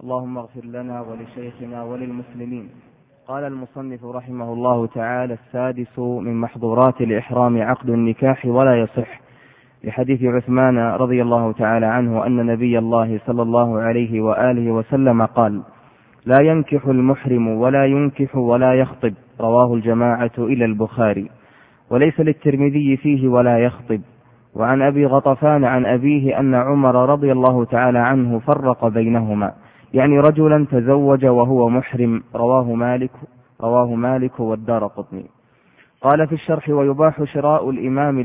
اللهم اغفر لنا ولشيخنا وللمسلمين. قال المصنف رحمه الله تعالى: السادس من محظورات الإحرام عقد النكاح ولا يصح، لحديث عثمان رضي الله تعالى عنه أن نبي الله صلى الله عليه وآله وسلم قال: لا ينكح المحرم ولا ينكح ولا يخطب، رواه الجماعة إلى البخاري، وليس للترمذي فيه ولا يخطب. وعن أبي غطفان عن أبيه أن عمر رضي الله تعالى عنه فرق بينهما، يعني رجلا تزوج وهو محرم، رواه مالك والدارقطني. قال في الشرح: ويباح شراء الإمام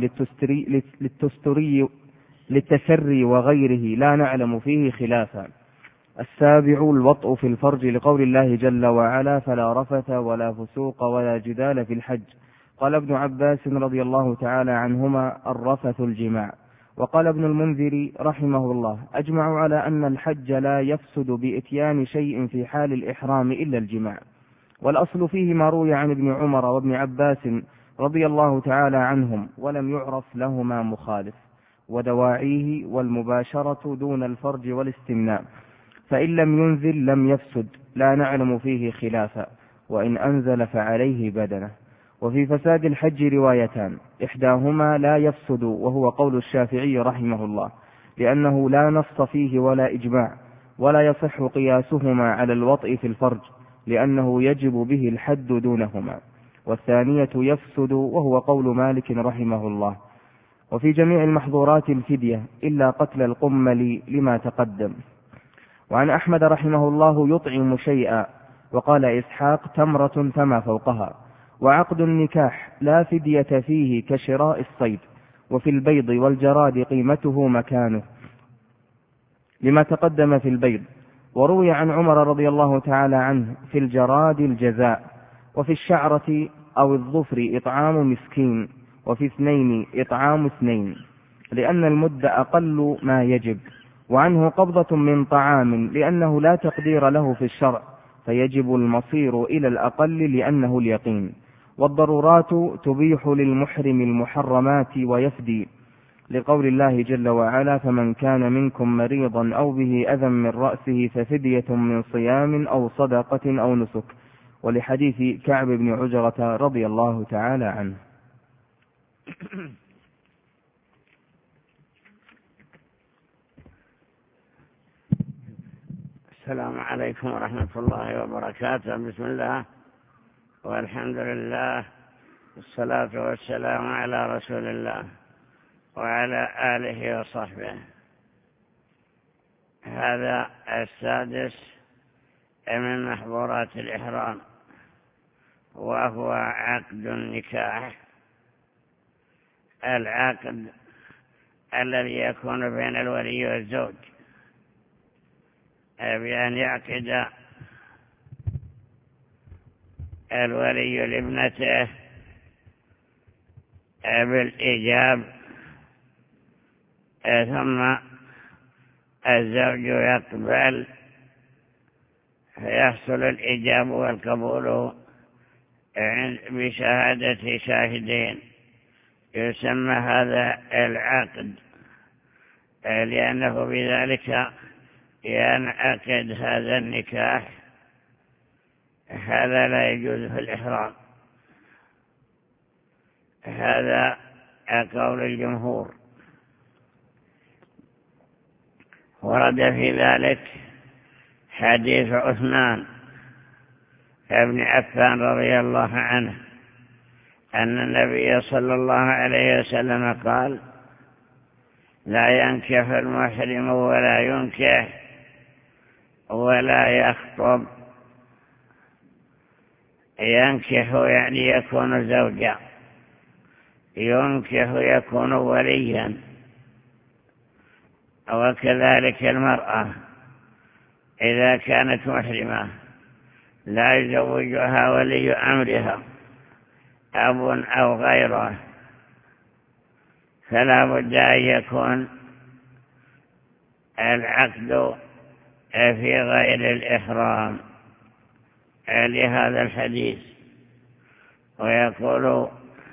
للتسري وغيره، لا نعلم فيه خلافا. السابع الوطء في الفرج، لقول الله جل وعلا: فلا رفث ولا فسوق ولا جدال في الحج. قال ابن عباس رضي الله تعالى عنهما: الرفث الجماع. وقال ابن المنذر رحمه الله: أجمعوا على أن الحج لا يفسد بإتيان شيء في حال الإحرام إلا الجماع، والأصل فيه ما روي عن ابن عمر وابن عباس رضي الله تعالى عنهم، ولم يعرف لهما مخالف، ودواعيه والمباشرة دون الفرج والاستمناء، فإن لم ينزل لم يفسد، لا نعلم فيه خلافا، وإن أنزل فعليه بدنه. وفي فساد الحج روايتان، إحداهما لا يفسد، وهو قول الشافعي رحمه الله، لأنه لا نص فيه ولا إجماع، ولا يصح قياسهما على الوطء في الفرج، لأنه يجب به الحد دونهما. والثانية يفسد، وهو قول مالك رحمه الله. وفي جميع المحظورات الفدية إلا قتل القمل لما تقدم. وعن أحمد رحمه الله: يطعم شيئا. وقال إسحاق: تمرة فما فوقها. وعقد النكاح لا فدية فيه كشراء الصيد. وفي البيض والجراد قيمته مكانه، لما تقدم في البيض. وروي عن عمر رضي الله تعالى عنه في الجراد الجزاء، وفي الشعرة أو الظفر إطعام مسكين، وفي 2 إطعام 2، لأن المد أقل ما يجب. وعنه قبضة من طعام، لأنه لا تقدير له في الشرع، فيجب المصير إلى الأقل لأنه اليقين. والضرورات تبيح للمحرم المحرمات ويفدي، لقول الله جل وعلا: فمن كان منكم مريضا أو به أذى من رأسه ففدية من صيام أو صدقة أو نسك، ولحديث كعب بن عجرة رضي الله تعالى عنه. السلام عليكم ورحمة الله وبركاته. بسم الله والحمد لله والصلاة والسلام على رسول الله وعلى آله وصحبه. هذا السادس من محظورات الإحرام، وهو عقد النكاح، العقد الذي يكون بين الولي والزوج، بأن يعقد الولي لابنته بالإيجاب، ثم الزوج يقبل، فيحصل الإيجاب والقبول بشهادة شاهدين. يسمى هذا العقد، لأنه بذلك ينعقد هذا النكاح. هذا لا يجوز في الإحرام، هذا قول الجمهور. ورد في ذلك حديث عثمان بن عفان رضي الله عنه أن النبي صلى الله عليه وسلم قال: لا ينكح المحرم ولا ينكح ولا يخطب. ينكح يعني يكون زوجا، ينكح يكون وليا، وكذلك المرأة إذا كانت محرمة لا يزوجها ولي أمرها، أب أو غيره، فلا بد أن يكون العقد في غير الإحرام لهذا الحديث. ويقول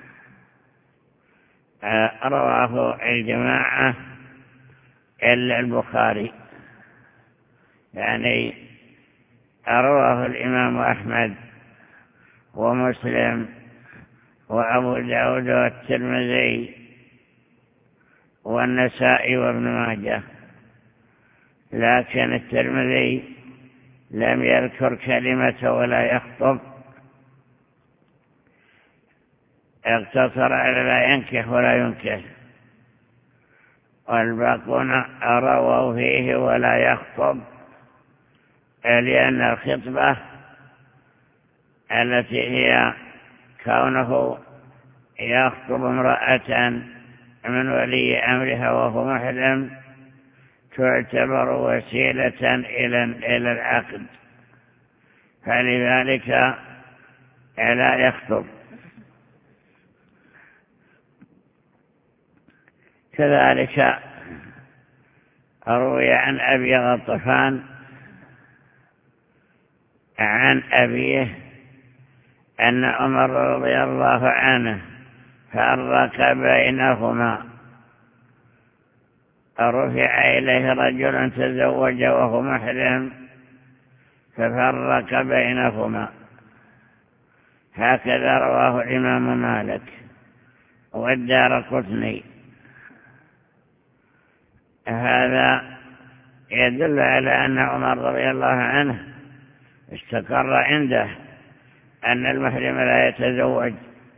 رواه الجماعة إلا البخاري، يعني رواه الإمام أحمد ومسلم وأبو داود والترمذي والنسائي وابن ماجه، لكن الترمذي لم يذكر كلمة ولا يخطب، اقتصر على لا ينكح ولا ينكح، والباقون رووا فيه ولا يخطب، لأن الخطبة التي هي كونه يخطب امرأة من ولي أمرها وهو محرم تعتبر وسيلة إلى العقد، فلذلك لا يخطب. كذلك روي عن أبي غطفان عن أبيه أن عمر رضي الله عنه فرق بينهما، رفع إليه رجل تزوج وهو محرم ففرق بينهما، هكذا رواه الإمام مالك والدارقطني. هذا يدل على أن عمر رضي الله عنه استقر عنده أن المحرم لا يتزوج،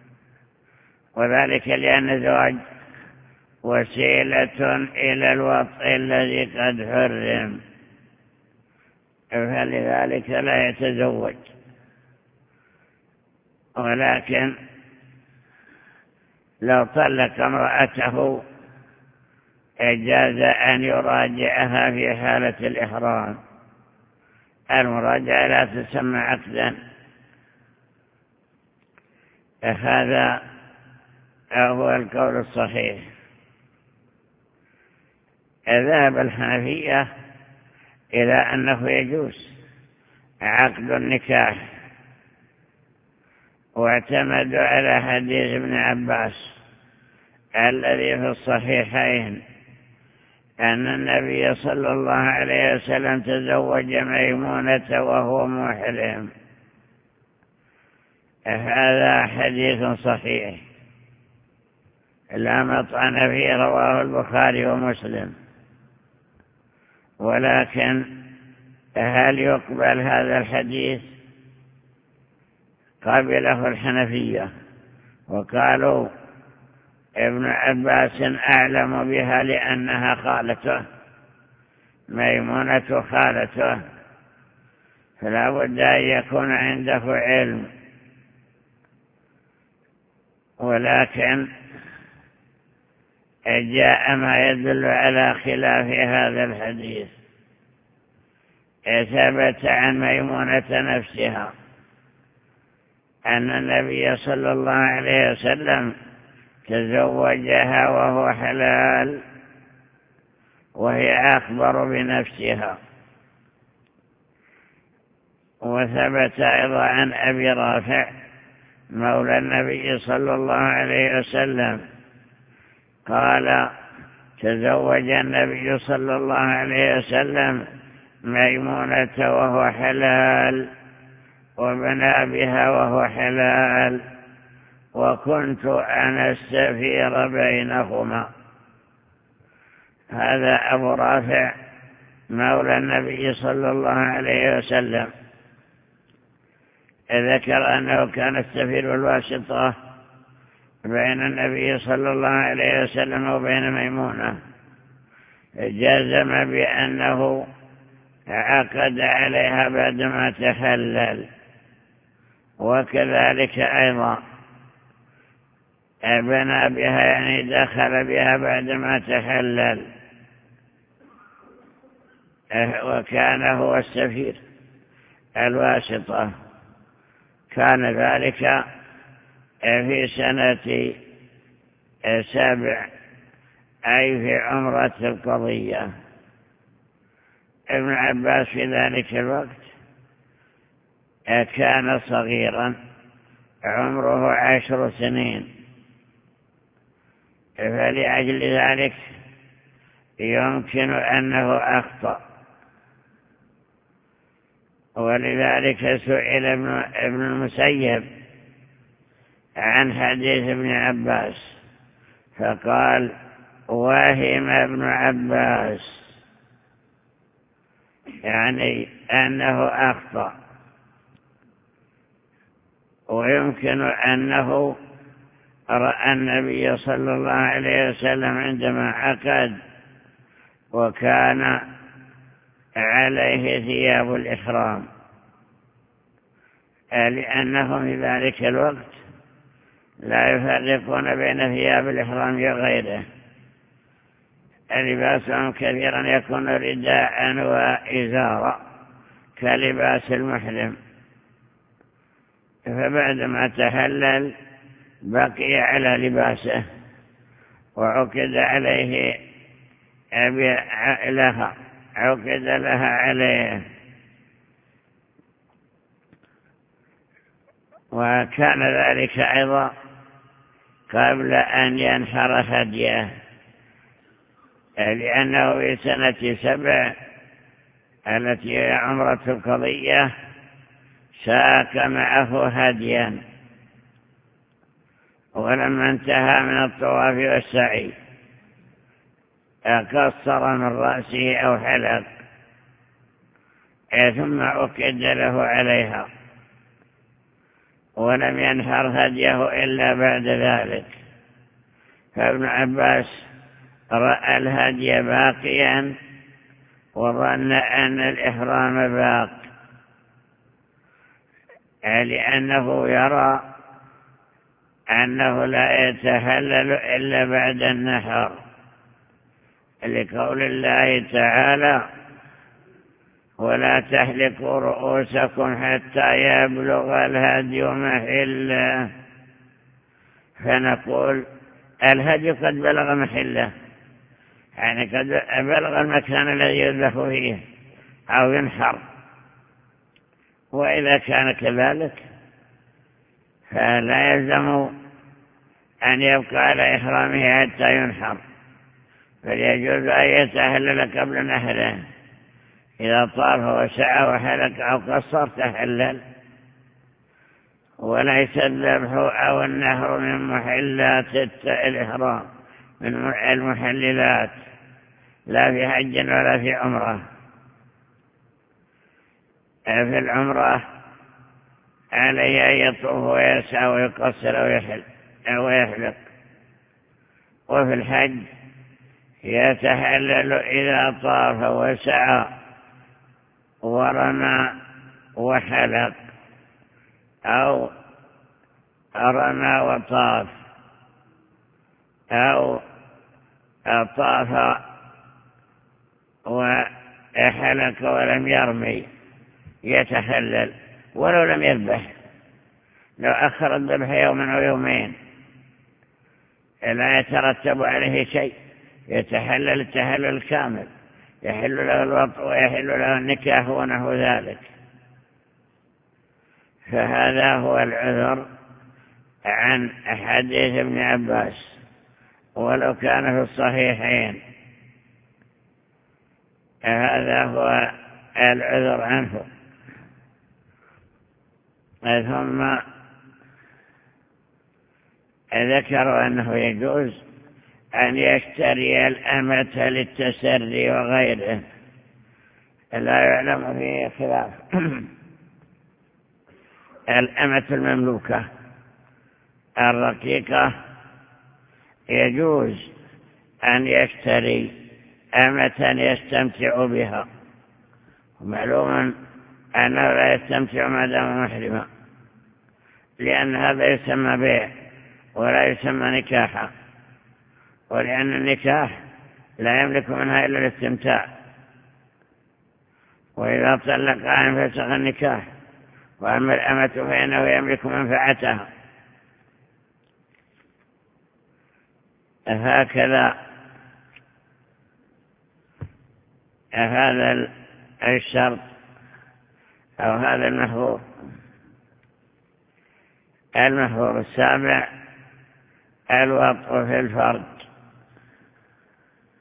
وذلك لأن الزواج وسيلة إلى الوطء الذي قد حرم، فلذلك لا يتزوج. ولكن لو طلق امرأته جاز أن يراجعها في حالة الإحرام، المراجعة لا تسمى عقدا. هذا هو القول الصحيح. ذهب الحنفية إلى أنه يجوز عقد النكاح، واعتمدوا على حديث ابن عباس الذي في الصحيحين أن النبي صلى الله عليه وسلم تزوج ميمونة وهو محرم. هذا حديث صحيح لا مطعن فيه، رواه البخاري ومسلم. ولكن هل يقبل هذا الحديث؟ قبله الحنفية وقالوا ابن عباس أعلم بها لأنها خالته، ميمونة خالته، فلا بد أن يكون عنده علم. ولكن جاء ما يدل على خلاف هذا الحديث. ثبت عن ميمونة نفسها أن النبي صلى الله عليه وسلم تزوجها وهو حلال، وهي أخبر بنفسها. وثبت أيضا عن أبي رافع مولى النبي صلى الله عليه وسلم قال تزوج النبي صلى الله عليه وسلم ميمونة وهو حلال، وبنى بها وهو حلال، وكنت أنا السفير بينهما. هذا أبو رافع مولى النبي صلى الله عليه وسلم ذكر أنه كان السفير والواسطة بين النبي صلى الله عليه وسلم وبين ميمونة، جزم بأنه عقد عليها بعدما تحلل. وكذلك أيضا بنى بها، يعني دخل بها بعدما تحلل، وكان هو السفير الواسطة. كان ذلك في سنة 7، أي في عمرة القضية. ابن عباس في ذلك الوقت كان صغيرا، عمره 10 سنين، فلأجل ذلك يمكن أنه أخطأ. ولذلك سئل ابن المسيب عن حديث ابن عباس فقال وهم ابن عباس، يعني أنه أخطأ، ويمكن أنه رأى النبي صلى الله عليه وسلم عندما عقد وكان عليه ثياب الإحرام، لأنهم في ذلك الوقت لا يفرقون بين ثياب الإحرام وغيره، لباسهم كثيرا يكون رداء وإزارا كلباس المحرم، فبعدما تحلل بقي على لباسه وعقد عليه عقد لها عليه. وكان ذلك أيضا قبل أن ينحر هديه، لأنه في سنة 7 التي هي عمرة القضية ساق معه هديا، ولما انتهى من الطواف والسعي قصر من رأسه أو حلق، ثم أكد له عليها، ولم ينحر هديه إلا بعد ذلك. فابن عباس رأى الهدي باقيا وظن أن الإحرام باق، لأنه يرى أنه لا يتهلل إلا بعد النحر، لقول الله تعالى ولا تحلقوا رؤوسكم حتى يبلغ الهدي محله. فنقول الهدي قد بلغ محله، يعني قد بلغ المكان الذي يذبح فيه أو ينحر، وإذا كان كذلك فلا يلزم أن يبقى على إحرامه حتى ينحر، فليجوز أن يتهلل قبل نحره، إذا طاف وسعى وحلق أو قصر تحلل. وليس الذبح أو النهر من محلات الإحرام، من المحللات، لا في حج ولا في عمره. في العمره عليه أن يطوف ويسعى ويقصر أو يحلق، وفي الحج يتحلل إذا طاف وسعى ورمى وحلق، أو رمى وطاف، أو طاف وحلق ولم يرمي يتحلل ولو لم يذبح. لو أخر الذبح يوما أو يومين لا يترتب عليه شيء، يتحلل التحلل الكامل، يحل له الوطء ويحل له النكاح ونحو ذلك. فهذا هو العذر عن حديث ابن عباس، ولو كان في الصحيحين. هذا هو العذر عنه. ثم ذكروا أنه يجوز أن يشتري الأمة للتسري وغيره، لا يعلم فيه خلاف. الأمة المملوكة الرقيقة يجوز أن يشتري أمة يستمتع بها، ومعلوم أنه لا يستمتع ما دام محرما، لأن هذا يسمى بيع ولا يسمى نكاحا، ولأن النكاح لا يملك منها إلا الاستمتاع، وإذا طلقها انفسخ النكاح. وأما الأمة فإنه يملك منفعتها. هكذا هذا الشرط أو هذا المحظور. المحظور السابع الوطء في الفرج.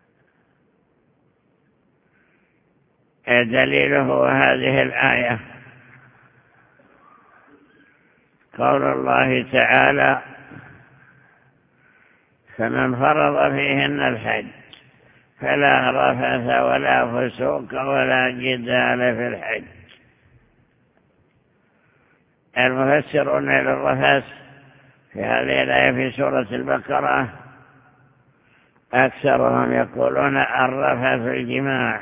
دليله هذه الآية قول الله تعالى: فمن فرض فيهن الحج فلا رفث ولا فسوق ولا جدال في الحج. المفسرون للرفث في هذه الآية في سورة البقرة أكثرهم يقولون الرفث الجماع،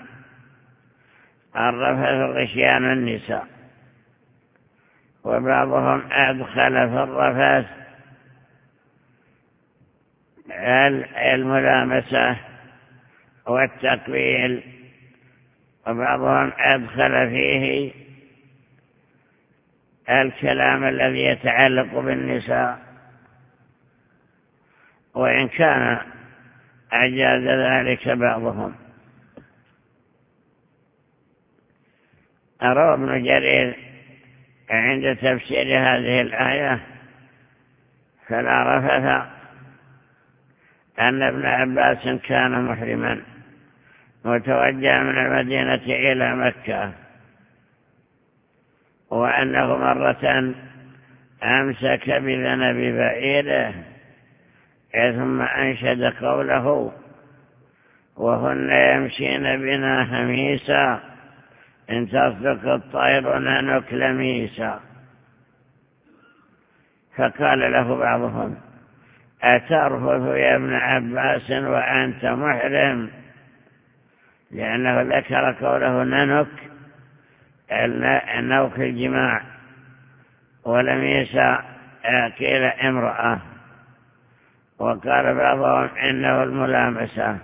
الرفث غشيان النساء، وبعضهم أدخل في الرفث الملامسة والتقبيل، وبعضهم أدخل فيه الكلام الذي يتعلق بالنساء، وإن كان أجاز ذلك بعضهم. روى ابن جرير عند تفسير هذه الآية فلا رفث أن ابن عباس كان محرما متوجها من المدينة إلى مكة، وأنه مرة أمسك بذنب بعيره ثم أنشد قوله: وهن يمشين بنا هميسا إن تصدق الطير ننك لميسا. فقال له بعضهم: أترفث يا ابن عباس وأنت محرم؟ لأنه ذكر قوله ننك، النوك الجماع، ولميسا قيل امرأة، وقال بعضهم إنه الملامسة.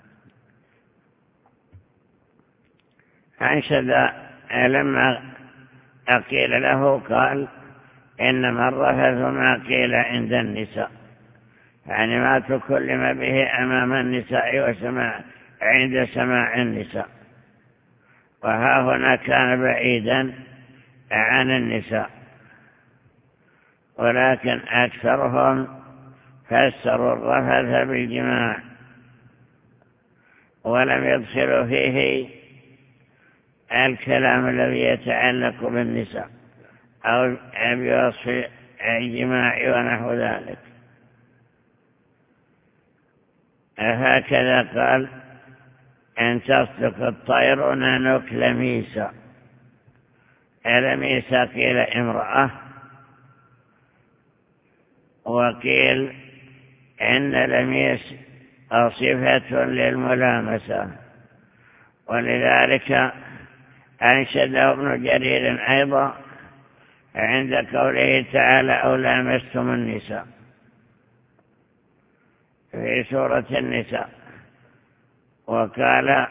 أنشد لما قيل له قال: إنما الرفث ما قيل عند النساء، يعني ما تكلم به أمام النساء وسماع عند سماع النساء، وها هنا كان بعيدا عن النساء. ولكن أكثرهم فسروا الرفث بالجماع ولم يدخلوا فيه الكلام الذي يتعلق بالنساء أو بوصف الجماع ونحو ذلك. هكذا قال: إن تصدق الطير ننك لميسا. لميسا قيل امرأة، وقيل إن لميس صفة للملامسة، ولذلك أنشده ابن جرير أيضا عند قوله تعالى: أو لامستم النساء في سورة النساء، وقال: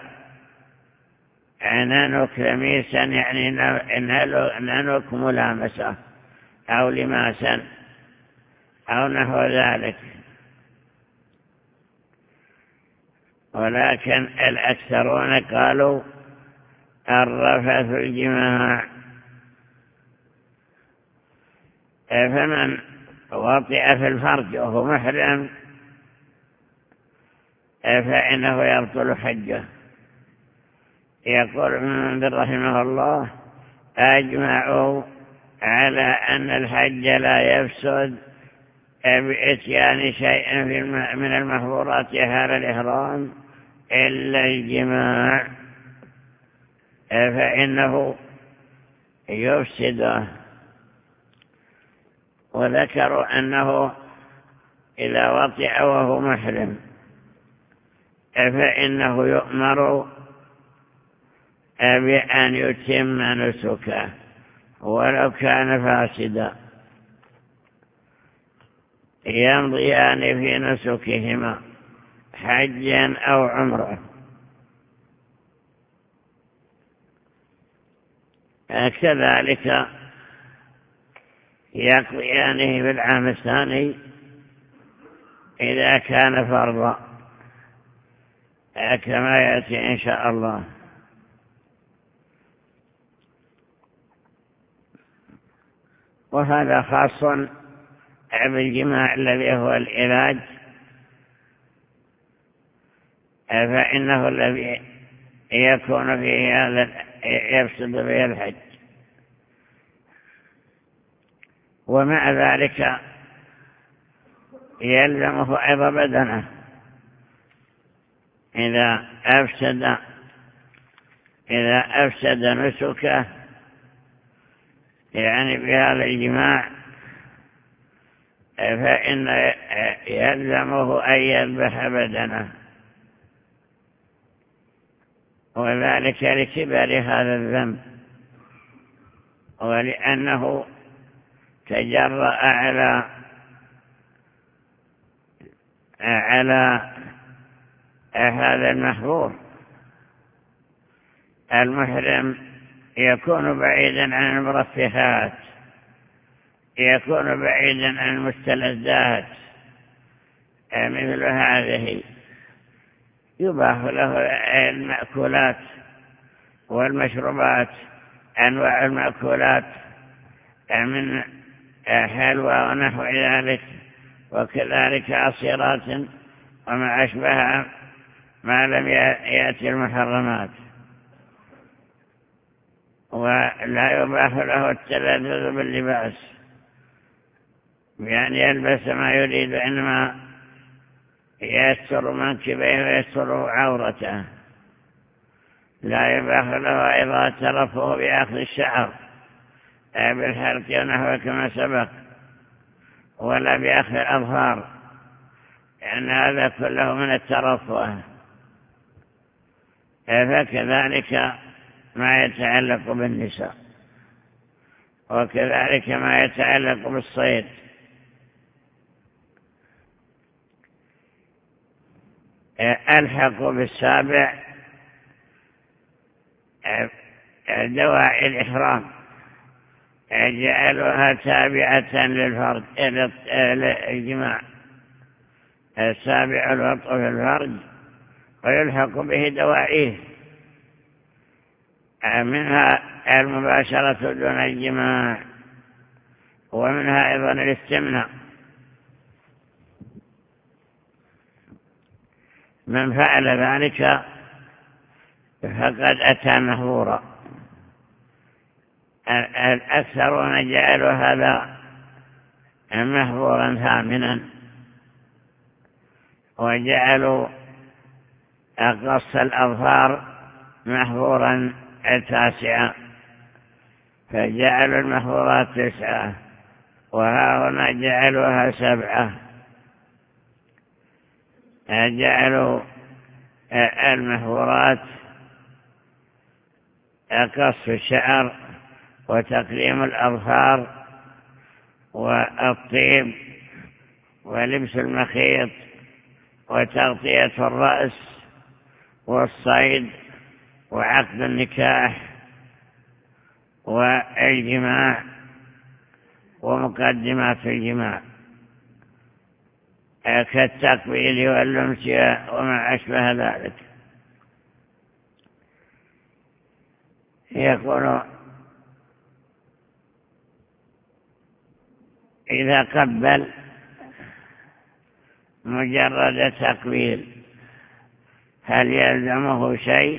ننك لميسا، يعني ننك ملامسة أو لماسا أو نحو ذلك. ولكن الأكثرون قالوا الرفث الجماع. فمن وطئ في الفرج وهو محرم فإنه يبطل حجه. يقول ابن منذر رحمه الله: أجمعوا على أن الحج لا يفسد بإتيان شيء من المحظورات حال الإحرام إلا الجماع، فإنه يفسده. وذكروا أنه إذا وطئ وهو محرم فإنه يؤمر بأن يتم نسكه ولو كان فاسدا، يمضيان في نسكهما حجا أو عمره. كذلك يقضيانه بالعام الثاني إذا كان فرضا، كما يأتي إن شاء الله. وهذا خاص بالجماع الذي هو العلاج، فإنه الذي يكون فيه هذا يفسد به الحج. ومع ذلك يلزمه أيضا بدنه إذا أفسد نسكه يعني بهذا الجماع فإن يلزمه أن يذبح بدنه، وذلك لكبر هذا الذنب ولأنه تجرأ على هذا المحظور. المحرم يكون بعيدا عن المرفهات، يكون بعيدا عن المستلذات مثل هذه، يباح له المأكولات والمشروبات، أنواع المأكولات من حلوى ونحو ذلك، وكذلك عصيرات وما أشبهها ما لم يأتي المحرمات. ولا يباح له التلذذ باللباس بأن يلبس ما يريد، إنما يستر منكبيه ويستر عورته. لا يباح له أيضا الترفه بأخذ الشعر بالحلق ونحوه كما سبق، ولا بأخذ الأظفار، لأن هذا كله من الترفه. فكذلك ما يتعلق بالنساء، وكذلك ما يتعلق بالصيد. ألحق بالسابع دواعي الإحرام، جعلها تابعة للفرج للجماع. السابع الوطء في الفرج ويلحق به دواعيه، منها المباشرة دون الجماع، ومنها أيضا الاستمناء. من فعل ذلك فقد أتى مهورا. الأكثرون جعلوا هذا مهورا ثامنا، وجعلوا قص الأظفار مهورا تاسعا، فجعلوا المهورات 9، وهؤلاء جعلوها 7. جعلوا المهورات قص الشعر وتقليم الأظفار والطيب ولبس المخيط وتغطية الرأس والصيد وعقد النكاح والجماع ومقدمات الجماع كالتقبيل واللمس وما أشبه ذلك. يقول إذا قبل مجرد تقبيل هل يلزمه شيء؟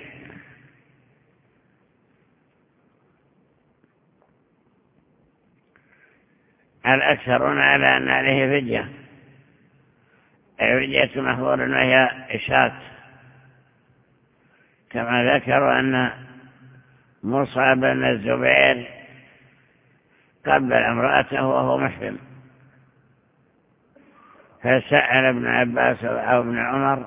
الأكثرون على أن عليه فدية محظور وهي إشاة، كما ذكروا أن مصعب بن الزبير قبل امرأته وهو محرم، فسأل ابن عباس أو ابن عمر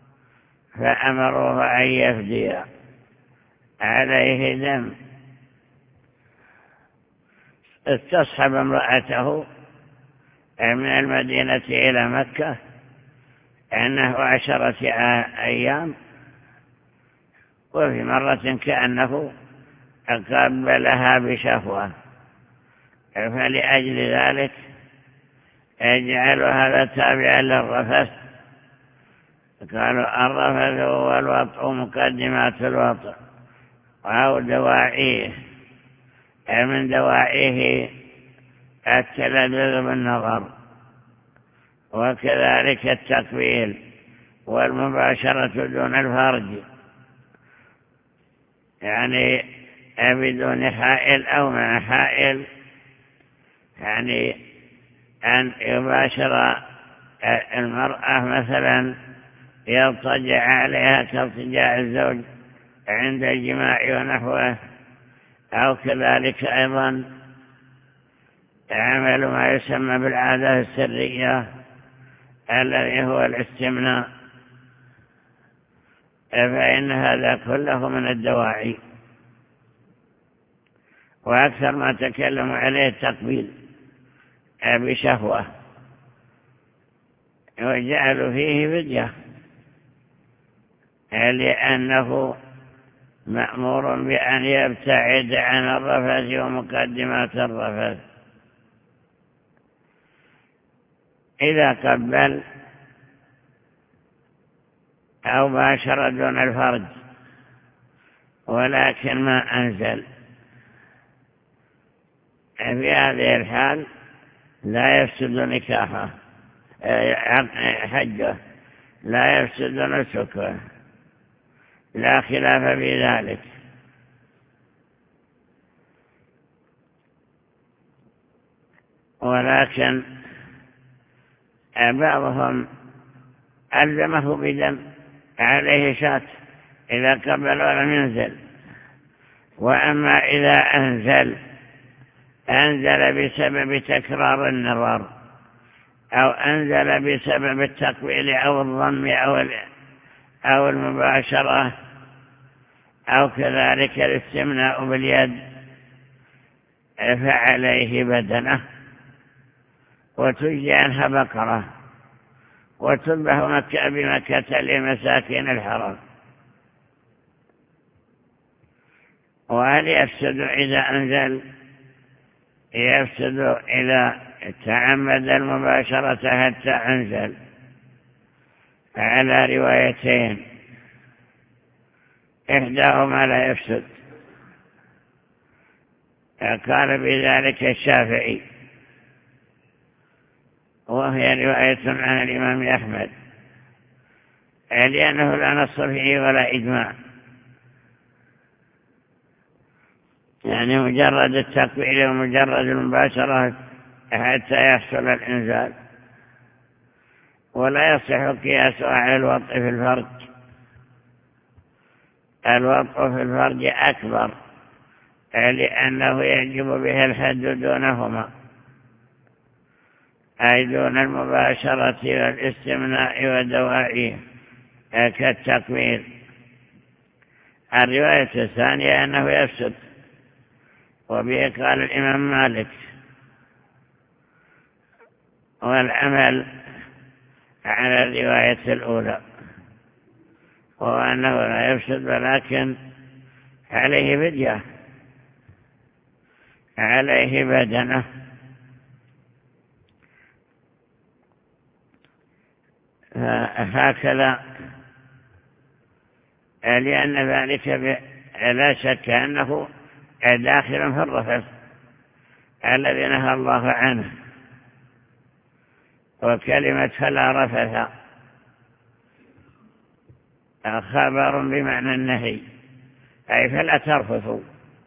فأمروه أن يفدي عليه دم. استصحب امرأته من المدينة إلى مكة أنه 10 أيام، وفي مرة كأنه قبلها بشهوة، فلأجل ذلك يجعلوا هذا تابعا للرفث. قالوا الرفث هو الوطء مقدمات الوطء أو دواعيه، من دواعيه التلذذ بالنظر، وكذلك التقبيل والمباشرة دون الفرج، يعني بدون حائل أو مع حائل، يعني أن يباشر المرأة مثلا يضطجع عليها كارتجاع الزوج عند الجماع ونحوه، أو كذلك أيضا عمل ما يسمى بالعادة السرية الذي هو الاستمناء، فإن هذا كله من الدواعي. وأكثر ما تكلم عليه التقبيل بشهوة، وجعلوا فيه فدية، لأنه مأمور بأن يبتعد عن الرفث ومقدمات الرفث. إذا قبل أو باشر دون الفرج ولكن ما أنزل، في هذه الحال لا يفسد نكاحه حجه، لا يفسد نسكه، لا خلاف في ذلك. ولكن بعضهم ألزمه بدم عليه شاة إذا قبل ولم ينزل. وأما إذا أنزل بسبب تكرار النظر، أو أنزل بسبب التقبيل أو الضم أو المباشرة، أو كذلك الاستمناء باليد، فعليه بدنه وتجزي عنها بقرة وتذبح بمكة لمساكين الحرم. وهل يفسد إذا أنزل؟ يفسد إذا تعمد المباشرة حتى أنزل، على روايتين، إحداهما لا يفسد، قال بذلك الشافعي، وهي رواية عن الإمام أحمد، لأنه لا نص فيه ولا إجماع، يعني مجرد التقبيل ومجرد المباشرة حتى يحصل الإنزال. ولا يصح قياسه على الوطء في الفرج. الوطء في الفرج أكبر، لأنه يجب به الحد دونهما، أي دون المباشرة والاستمناء ودواعيه كالتقبيل. الرواية الثانية أنه يفسد، وبه قال الإمام مالك، والعمل على الرواية الأولى، وهو أنه لا يفسد ولكن عليه فدية، عليه بدنه. هكذا، لأن ذلك لا شك أنه داخل في الرفث الذي نهى الله عنه. وكلمة فلا رفث خبر بمعنى النهي، أي فلا ترفثوا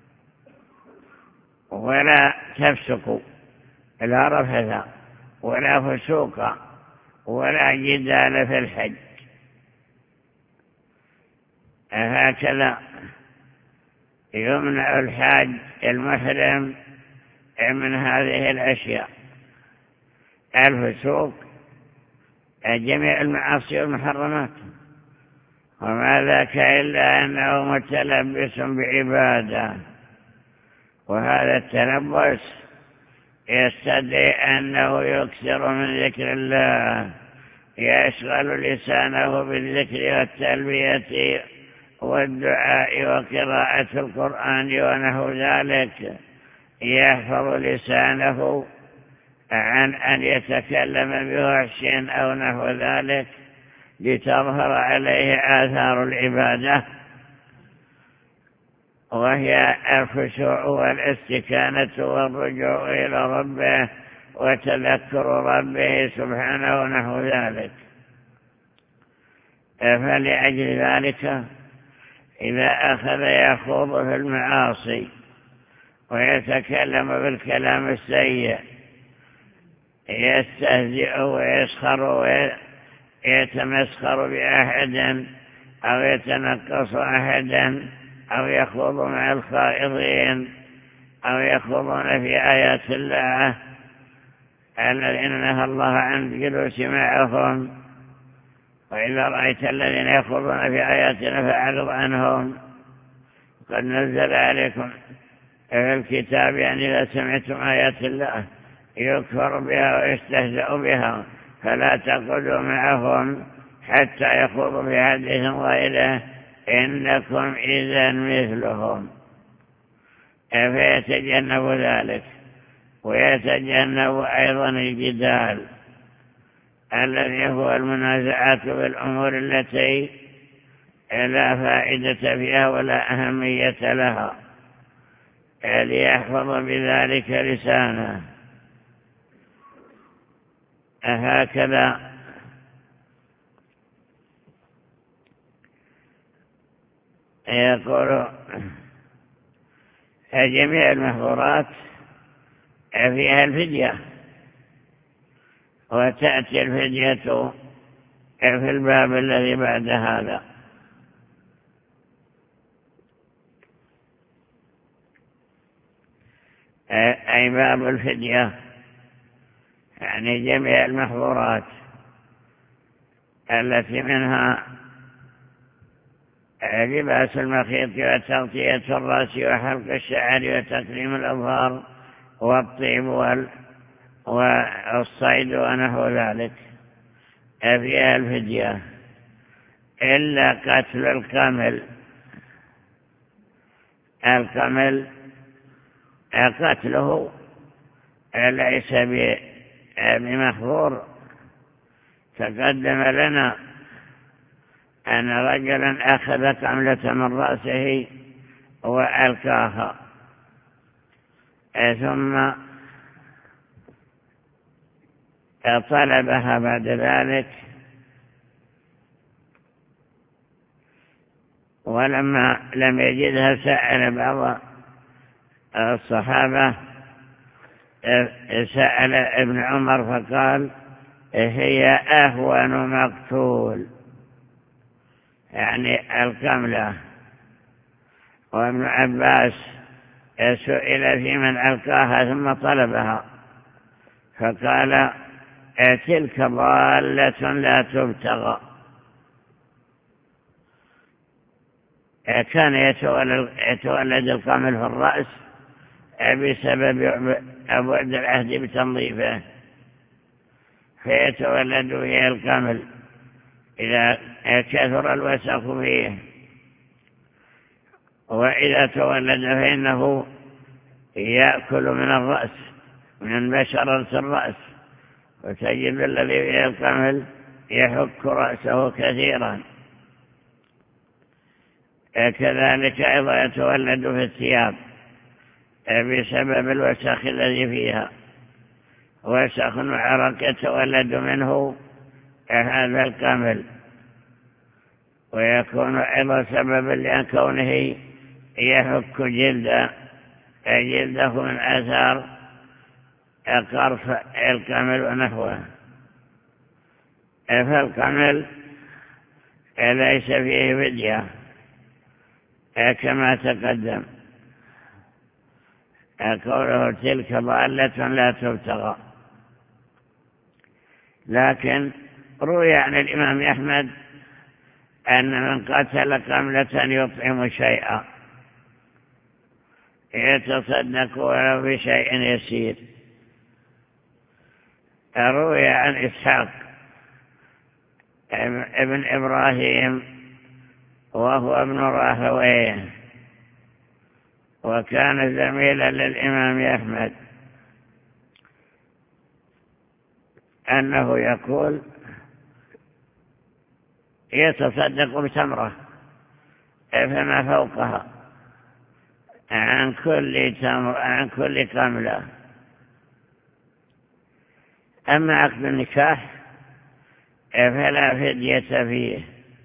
ولا تفسقوا، لا رفث ولا فسوق ولا جدال في الحج. هكذا يمنع الحاج المحرم من هذه الأشياء: الفسوق، جميع المعاصي والمحرمات، وما ذاك إلا أنه متلبس بعبادة. وهذا التلبس يستدعي أنه يكثر من ذكر الله، يشغل لسانه بالذكر والتلبية والدعاء وقراءة القرآن ونحو ذلك، يحفظ لسانه عن أن يتكلم بوحش أو نحو ذلك لتظهر عليه آثار العبادة، وهي الخشوع والاستكانة والرجوع إلى ربه وتذكر ربه سبحانه ونحو ذلك. فلأجل ذلك إذا أخذ يخوض في المعاصي ويتكلم بالكلام السيء يستهزئ ويسخر ويتمسخر بأحد أو يتنقص أحدا أو يخوض مع الخائضين أو يخوضون في آيات الله الذين نهى الله عن الجلوس معهم. وإذا رأيت الذين يخوضون في آياتنا فأعرض عنهم. قد نزل عليكم في الكتاب يعني إذا سمعتم آيات الله يكفر بها ويستهزأ بها فلا تقعدوا معهم حتى يخوضوا في حديث غيره إنكم إذا مثلهم. فيتجنب ذلك ويتجنب أيضا الجدال الذي هو المنازعات بالأمور التي لا فائدة فيها ولا أهمية لها، ليحفظ بذلك لسانه. هكذا يقول جميع المحظورات فيها الفدية، وتأتي الفدية في الباب الذي بعد هذا. أي باب الفدية يعني جميع المحظورات التي منها لباس المخيط وتغطية الرأس وحلق الشعر وتكريم الأظهار والطيب والصيد ونحو ذلك فيها الفدية، إلا قتل القمل. القمل قتله ليس بمحظور. تقدم لنا أن رجلا أخذ قملة من رأسه وألقاها ثم طلبها بعد ذلك، ولما لم يجدها سأل بعض الصحابة، سأل ابن عمر فقال هي أهون مقتول، يعني القملة. وابن عباس سئل في من ألقاها ثم طلبها فقال تلك ضالة لا تبتغى. كان يتولد القمل في الرأس بسبب بعد العهد بتنظيفه، فيتولد به القمل إذا كثر الوسخ فيه، وإذا تولد فإنه يأكل من الرأس من بشرة الرأس، وتجد الذي فيه القمل يحك رأسه كثيرا. كذلك أيضا يتولد في الثياب بسبب الوسخ الذي فيها، وسخ وعرق يتولد منه هذا القمل، ويكون أيضا سببا لكونه يحك جلده من أثار قرف القمل ونحوه. فالقمل ليس فيه فدية كما تقدم. قوله تلك ضالة لا تبتغى، لكن روي عن الإمام أحمد أن من قتل قملة يطعم شيئا يتصدق ولو بشيء يسير. روي عن إسحاق ابن إبراهيم وهو ابن راهويه، وكان زميلا للإمام أحمد، أنه يقول يتصدق بتمرة فما فوقها عن كل قملة. أما عقد النكاح فلا فدية فيه،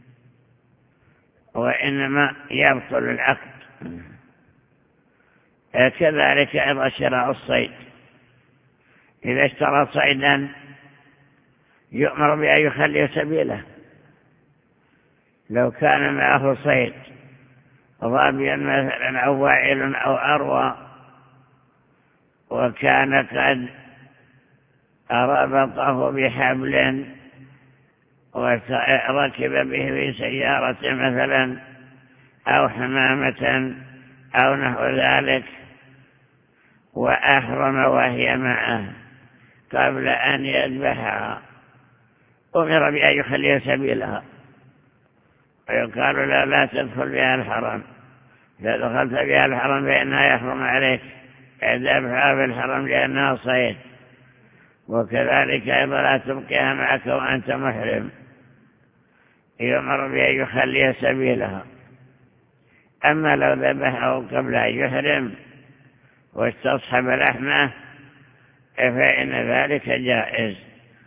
وإنما يبطل العقد. كذلك أيضا شراء الصيد إذا اشترى صيدا يؤمر بأن يخلي سبيله. لو كان معه صيد ظابيا مثلا أو واعل أو أروى وكان قد ربطه بحبل وركب به في سيارة مثلا أو حمامة أو نحو ذلك وأحرم وهي معه قبل أن يذبحها أمر بأن يخلي سبيلها ويقال لا تدخل بها الحرم. إذا دخلت بها الحرم فإنها يحرم عليك ذبحها في الحرم لأنها صيد، وكذلك أيضا لا تبقيها معك وأنت محرم، يؤمر بأن يخلي سبيلها. أما لو ذبحه قبل أن يحرم واستصحب لحمه فإن ذلك جائز.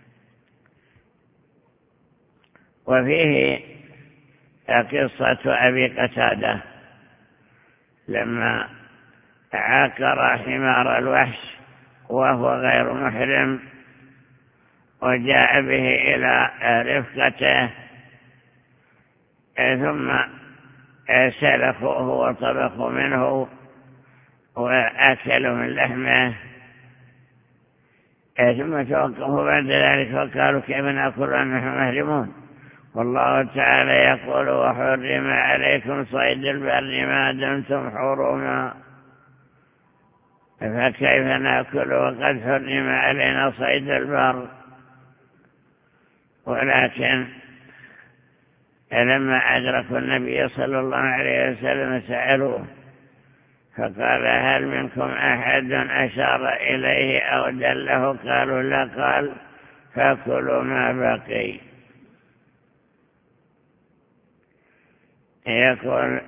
وفيه قصة أبي قتادة لما عاقر حمار الوحش وهو غير محرم وجاء به إلى رفقته ثم سلخوه وطبخوا منه وأكلوا من لحمه ثم توقفوا بعد ذلك وقالوا كيف نأكل ونحن محرمون؟ والله تعالى يقول وحرم عليكم صيد البر ما دمتم حرما، فكيف نأكل وقد حرم علينا صيد البر؟ ولكن لما أدركوا النبي صلى الله عليه وسلم سألوه فقال هل منكم أحد أشار إليه أو دله؟ قالوا لا. قال فكلوا ما بقي. يقول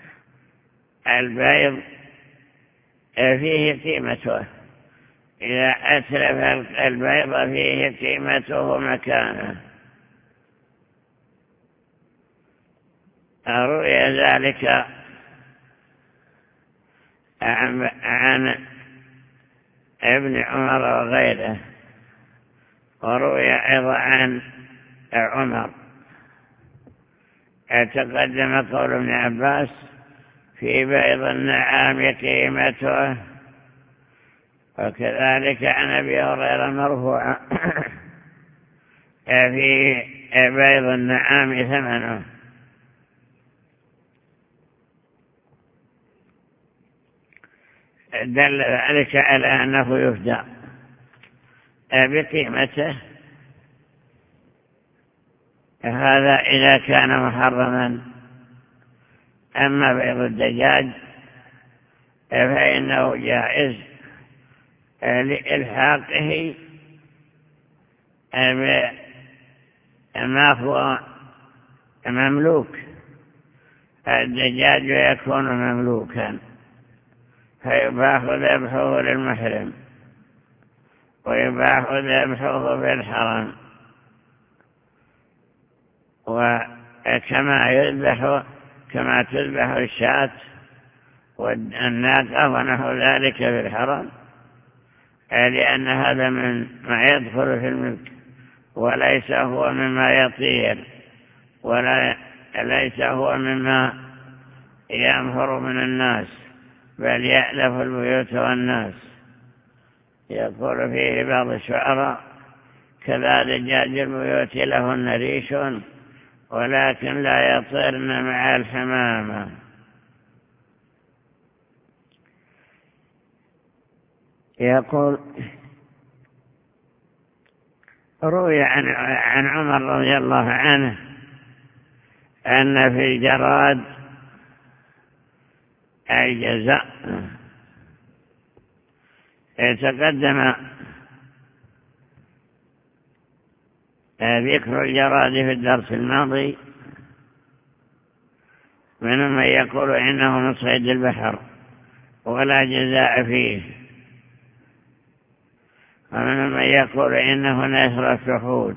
البيض فيه قيمته، إذا أتلف البيض فيه قيمته مكانه. روي ذلك عن ابن عمر وغيره، وروي أيضا عن عمر. تقدم قول ابن عباس في بيض النعام قيمته، وكذلك عن أبي هريرة مرفوعا في بيض النعام ثمنه. دل ذلك على أنه يفدى بقيمته، هذا إذا كان محرما. أما بيض الدجاج فإنه جائز لإلحاقه ما هو مملوك. الدجاج يكون مملوكا فيباح ذبحه للمحرم ويباح ذبحه في الحرم، وكما كما تذبح الشاة والناقة ونحو ذلك في الحرم، لأن هذا من ما يدخل في الملك وليس هو مما يطير وليس هو مما ينفر من الناس، بل يألف البيوت والناس. يقول فيه بعض الشعراء كذا دجاج البيوت لهن ريش ولكن لا يطيرن مع الحمامة. يقول روي عن عمر رضي الله عنه أن في الجراد الجزاء. يتقدم ذكر الجراد في الدرس الماضي، من من يقول إنه من صيد البحر ولا جزاء فيه، ومن من يقول إنه نثر السحوت.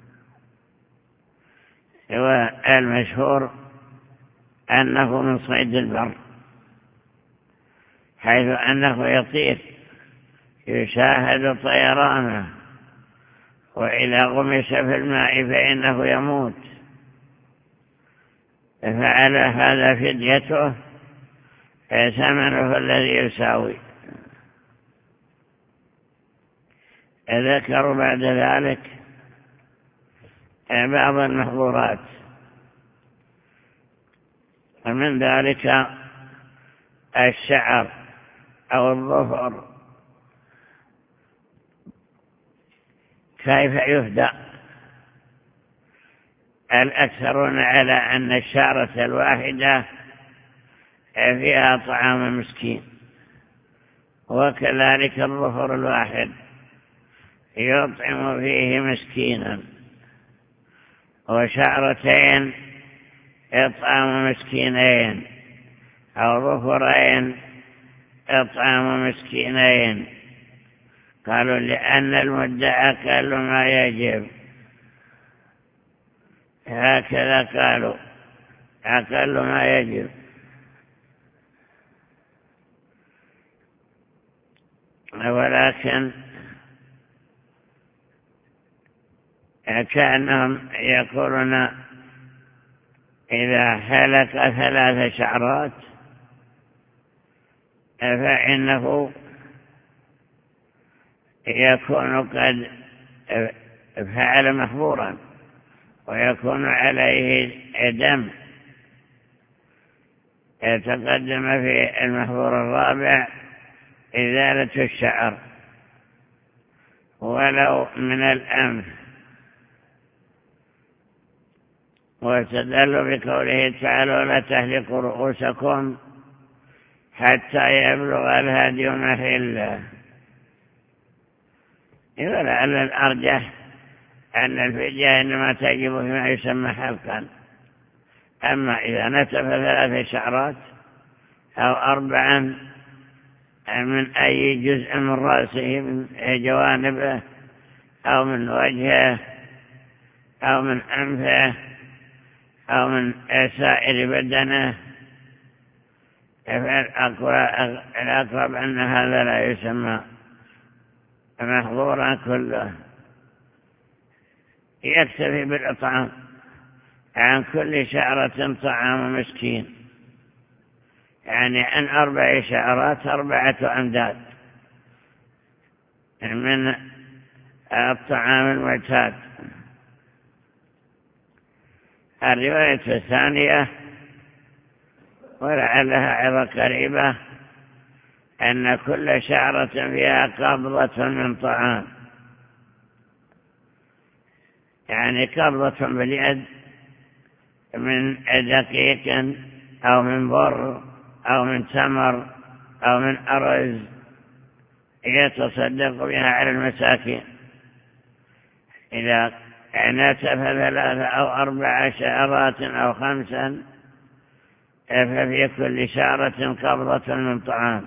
والمشهور أنه من صيد البر، حيث أنه يطير يشاهد طيرانه، وإذا غمس في الماء فإنه يموت، فعلى هذا فديته ثمنه الذي يساوي. ذكروا بعد ذلك بعض المحظورات، ومن ذلك الشعر أو الظفر، كيف يفدى؟ الأكثرون على أن الشعرة الواحدة فيها طعام مسكين، وكذلك الظفر الواحد يطعم فيه مسكينا، وشعرتين إطعام مسكينين، أو ظفرين إطعام مسكينين. قالوا لأن المد أقل ما يجب، هكذا قالوا، أقل ما يجب. ولكن كأنهم يقولون إذا حلق 3 شعرات فإنه يكون قد فعل محظورا، ويكون عليه دم. يتقدم في المحظور الرابع إزالة الشعر ولو من الأنف، واستدلوا بقوله تعالى: ولا تحلقوا رؤوسكم حتى يبلغ الهدي محله. ولعل الأرجح أن الفدية إنما تجب فيما يسمى حلقا. أما إذا نتف 3 شعرات أو 4 من أي جزء من رأسه، من جوانبه أو من وجهه أو من أنفه أو من سائر بدنه، فالأقرب أن هذا لا يسمى محظورا كله. يكتفي بالإطعام عن كل شعرة طعام مسكين، يعني عن 4 شعرات 4 أمداد من الطعام المعتاد. الرواية الثانية ولعلها عظة قريبة أن كل شعرة فيها قبضة من طعام، يعني قبضة باليد من دقيق أو من بر أو من تمر أو من أرز يتصدق بها على المساكين. إذا نتف 3 أو 4 شعرات أو 5 ففي كل شعرة قبضة من طعام،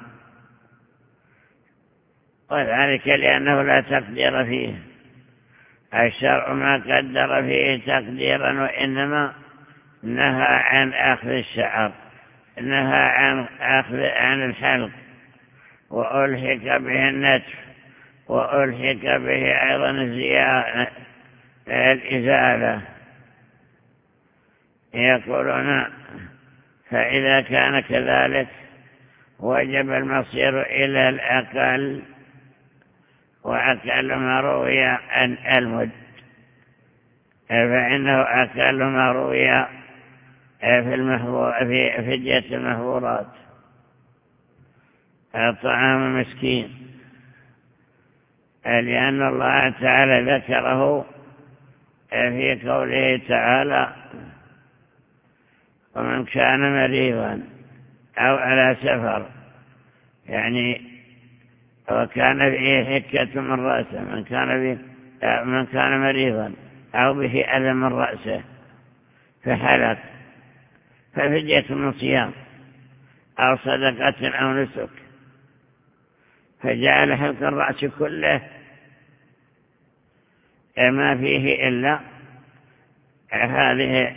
وذلك لأنه لا تقدير فيه. الشرع ما قدر فيه تقديرا، وإنما نهى عن أخذ الشعر، نهى عن الحلق، وألحق به النتف، وألحق به أيضا الإزالة. يقولون فإذا كان كذلك وجب المصير إلى الأقل، وأقل ما روي عن المد، فإنه أقل ما روي في فدية المحظورات طعام مسكين، لأن الله تعالى ذكره في قوله تعالى: ومن كان مريضا أو على سفر، يعني وكان فيه حكة من رأسه، من كان مريضا أو به أذى من رأسه فحلق، ففدية من صيام أو صدقة أو نسك، فجعل حلق الرأس كله ما فيه إلا هذه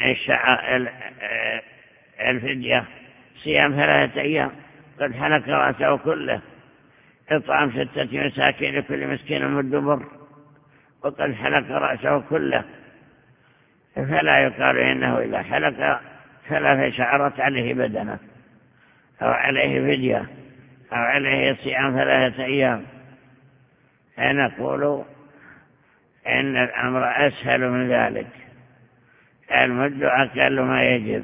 الفدية، صيام 3 أيام، قد حلق رأسه كله، إطعام 6 مساكين لكل مسكين مد بر، وقد حلق رأسه كله، فلا يقال إنه إذا حلق 3 شعرات عليه بدنة، أو عليه فدية، أو عليه صيام 3 أيام. فنقول إن الأمر أسهل من ذلك، المد أقل ما يجب،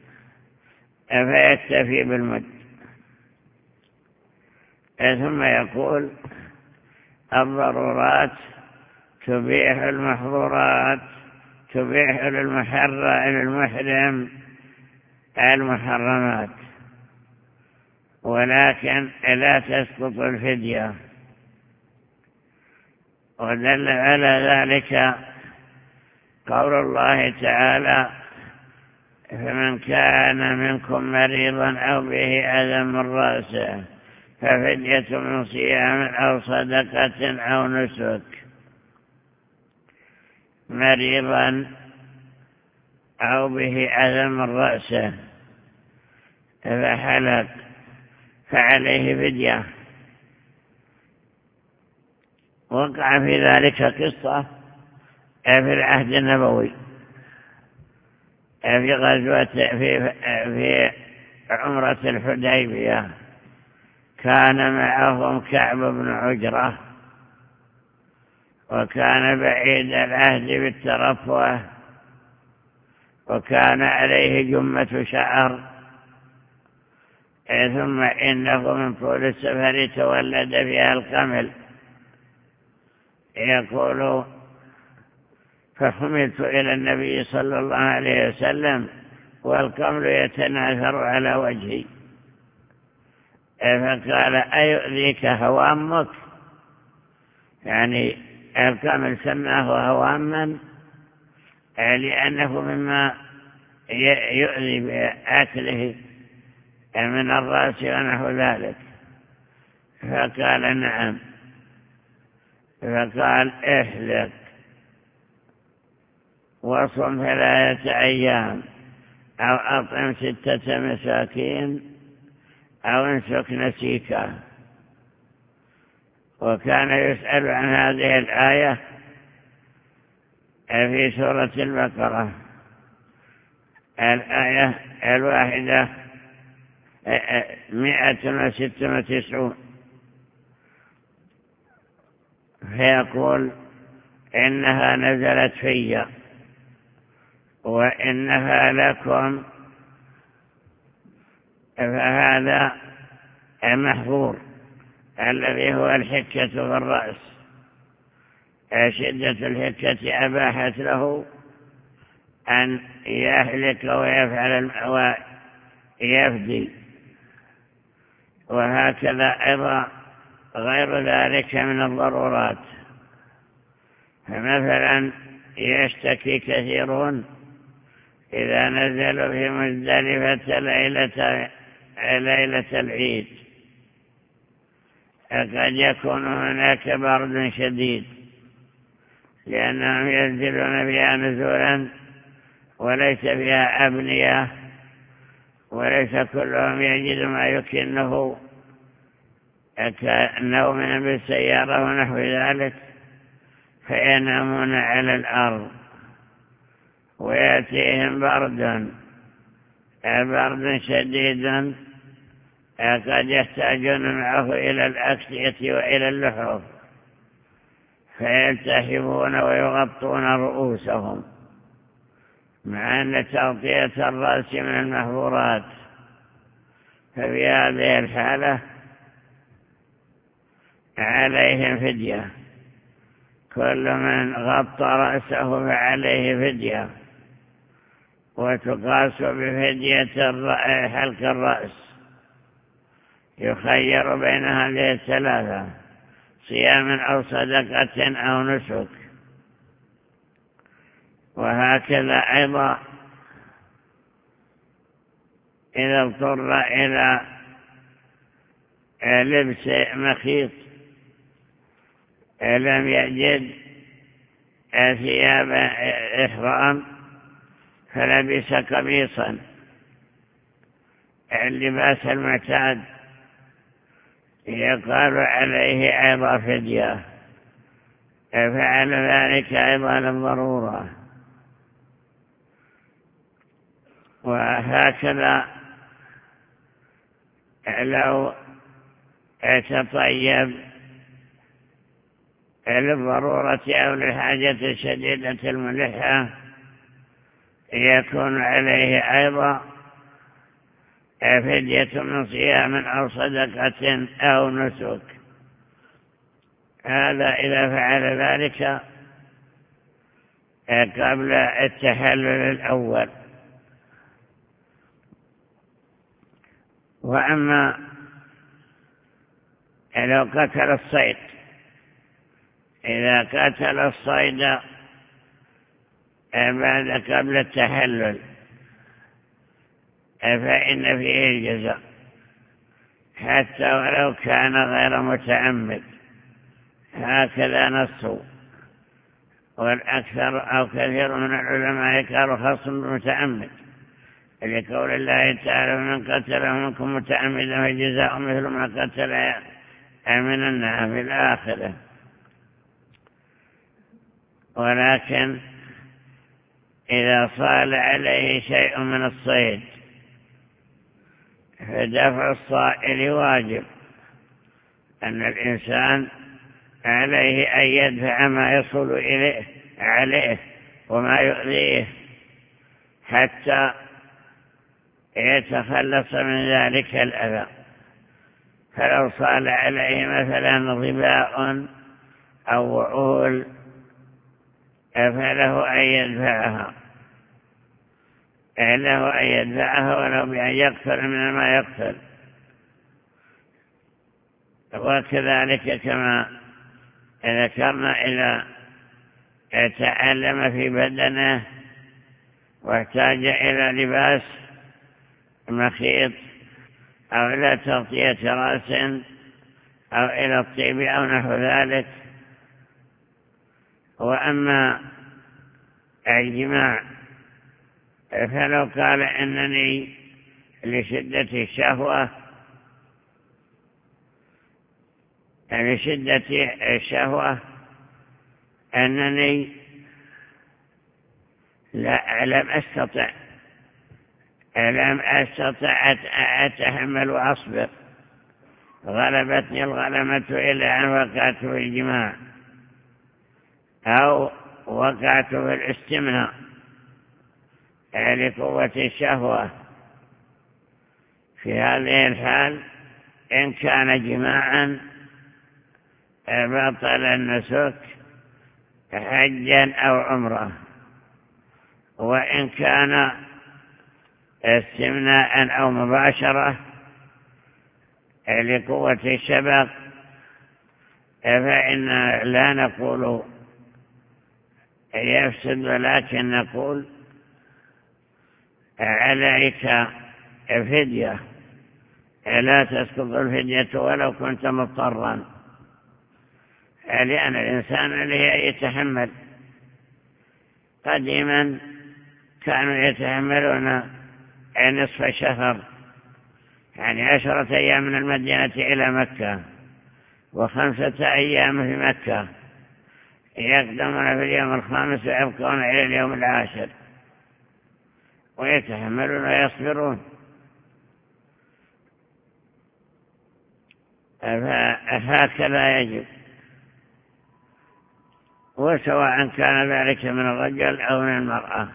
فيكتفي بالمد. ثم يقول الضرورات تبيح المحظورات، تبيح للمحرم المحرمات، ولكن لا تسقط الفدية. ودل على ذلك قول الله تعالى: فمن كان منكم مريضا أو به أذى من رأسه ففدية من صيام أو صدقة أو نسك. مريضا أو به أذى من رأسه فحلق فعليه فدية. وقع في ذلك قصة في العهد النبوي في غزوة في عمرة الحديبية، كان معهم كعب بن عجرة، وكان بعيد العهد بالترفه، وكان عليه جمة شعر، ثم إنه من طول السفر تولد فيها القمل. يقول: فحملت إلى النبي صلى الله عليه وسلم والقمل يتناثر على وجهي، فقال: أيؤذيك هوامك؟ يعني القمل سماه هواما لأنه مما يؤذي بأكله من الرأس ونحو ذلك. فقال: نعم. فقال: احلق وصم 3 أيام، أو أطعم 6 مساكين، أو انسك نسيكا. وكان يسأل عن هذه الآية في سورة البقرة، الآية 196، فيقول: إنها نزلت في وإنها لكم. فهذا محظور الذي هو الحكة في الرأس، شدة الحكة أباحت له أن يهلك ويفعل ويفدي. وهكذا أيضا غير ذلك من الضرورات. فمثلا يشتكي كثيرون إذا نزلوا في مزدلفة ليلة العيد، قد يكون هناك برد شديد، لأنهم ينزلون فيها نزولا وليس فيها أبنية، وليس كلهم يجد ما يكنه كالنوم بالسيارة ونحو ذلك، فينامون على الأرض ويأتيهم برد شديد، قد يحتاجون معه إلى الأكسية وإلى اللحوف، فيلتحفون ويغطون رؤوسهم، مع أن تغطية الرأس من المحظورات. ففي هذه الحالة عليهم فدية، كل من غطى رأسه فعليه فدية، وتقاس بفدية حلق الرأس. يخير بين هذه ال3: صيام أو صدقة أو نسك. وهكذا أيضا إذا اضطر إلى لبس مخيط، لم يجد ثياب إحرام فلبس قميصا، اللباس المعتاد يقال عليه أيضا فدية، فعل ذلك أيضا للضرورة. وهكذا لو تطيب للضرورة أو للحاجة الشديدة الملحة يكون عليه أيضا فدية من صيام أو صدقة أو نسك. هذا إذا فعل ذلك قبل التحلل الأول. وأما لو قتل الصيد، إذا قتل الصيد قبل التحلل فإن فيه الجزاء حتى ولو كان غير متعمد، هكذا نصوا. والأكثر أو كثير من العلماء قالوا خاص بالمتعمد، لقول الله تعالى: من قتل منكم متعمدا فجزاء مثل ما قتل من النعم في الآخرة. ولكن إذا صال عليه شيء من الصيد فدفع الصائل واجب، أن الإنسان عليه أن يدفع ما يصل إليه عليه وما يؤذيه حتى يتخلص من ذلك الأذى. فلو صال عليه مثلا ظباء أو وعول فله أن يدفعها، ولو بأن يقتل من ما يقتل. وكذلك كما ذكرنا إذا تعلم في بدنه واحتاج إلى لباس مخيط أو إلى تغطية رأس أو إلى الطيب أو نحو ذلك. وأما الجماع فلو قال إنني لشدة الشهوة أنني لم أستطع أتحمل وأصبر، غلبتني الغلمة إلى أن وقعت في الجماع أو وقعت في الاستمناء لقوة الشهوة، في هذه الحال إن كان جماعا بطل النسك حجا أو عمره. وإن كان استمناء أو مباشرة لقوة الشبق فإن لا نقول يفسد، ولكن نقول عليك فدية، لا تسقط الفدية ولو كنت مضطرا، لأن الإنسان عليه يتحمل. قديما كانوا يتحملون نصف شهر، يعني 10 أيام من المدينة إلى مكة و5 أيام في مكة، يقدمون في اليوم الخامس ويبقون إلى اليوم العاشر ويتحملون ويصبرون. فهكذا يجب، وسواء كان ذلك من الرجل أو من المرأة.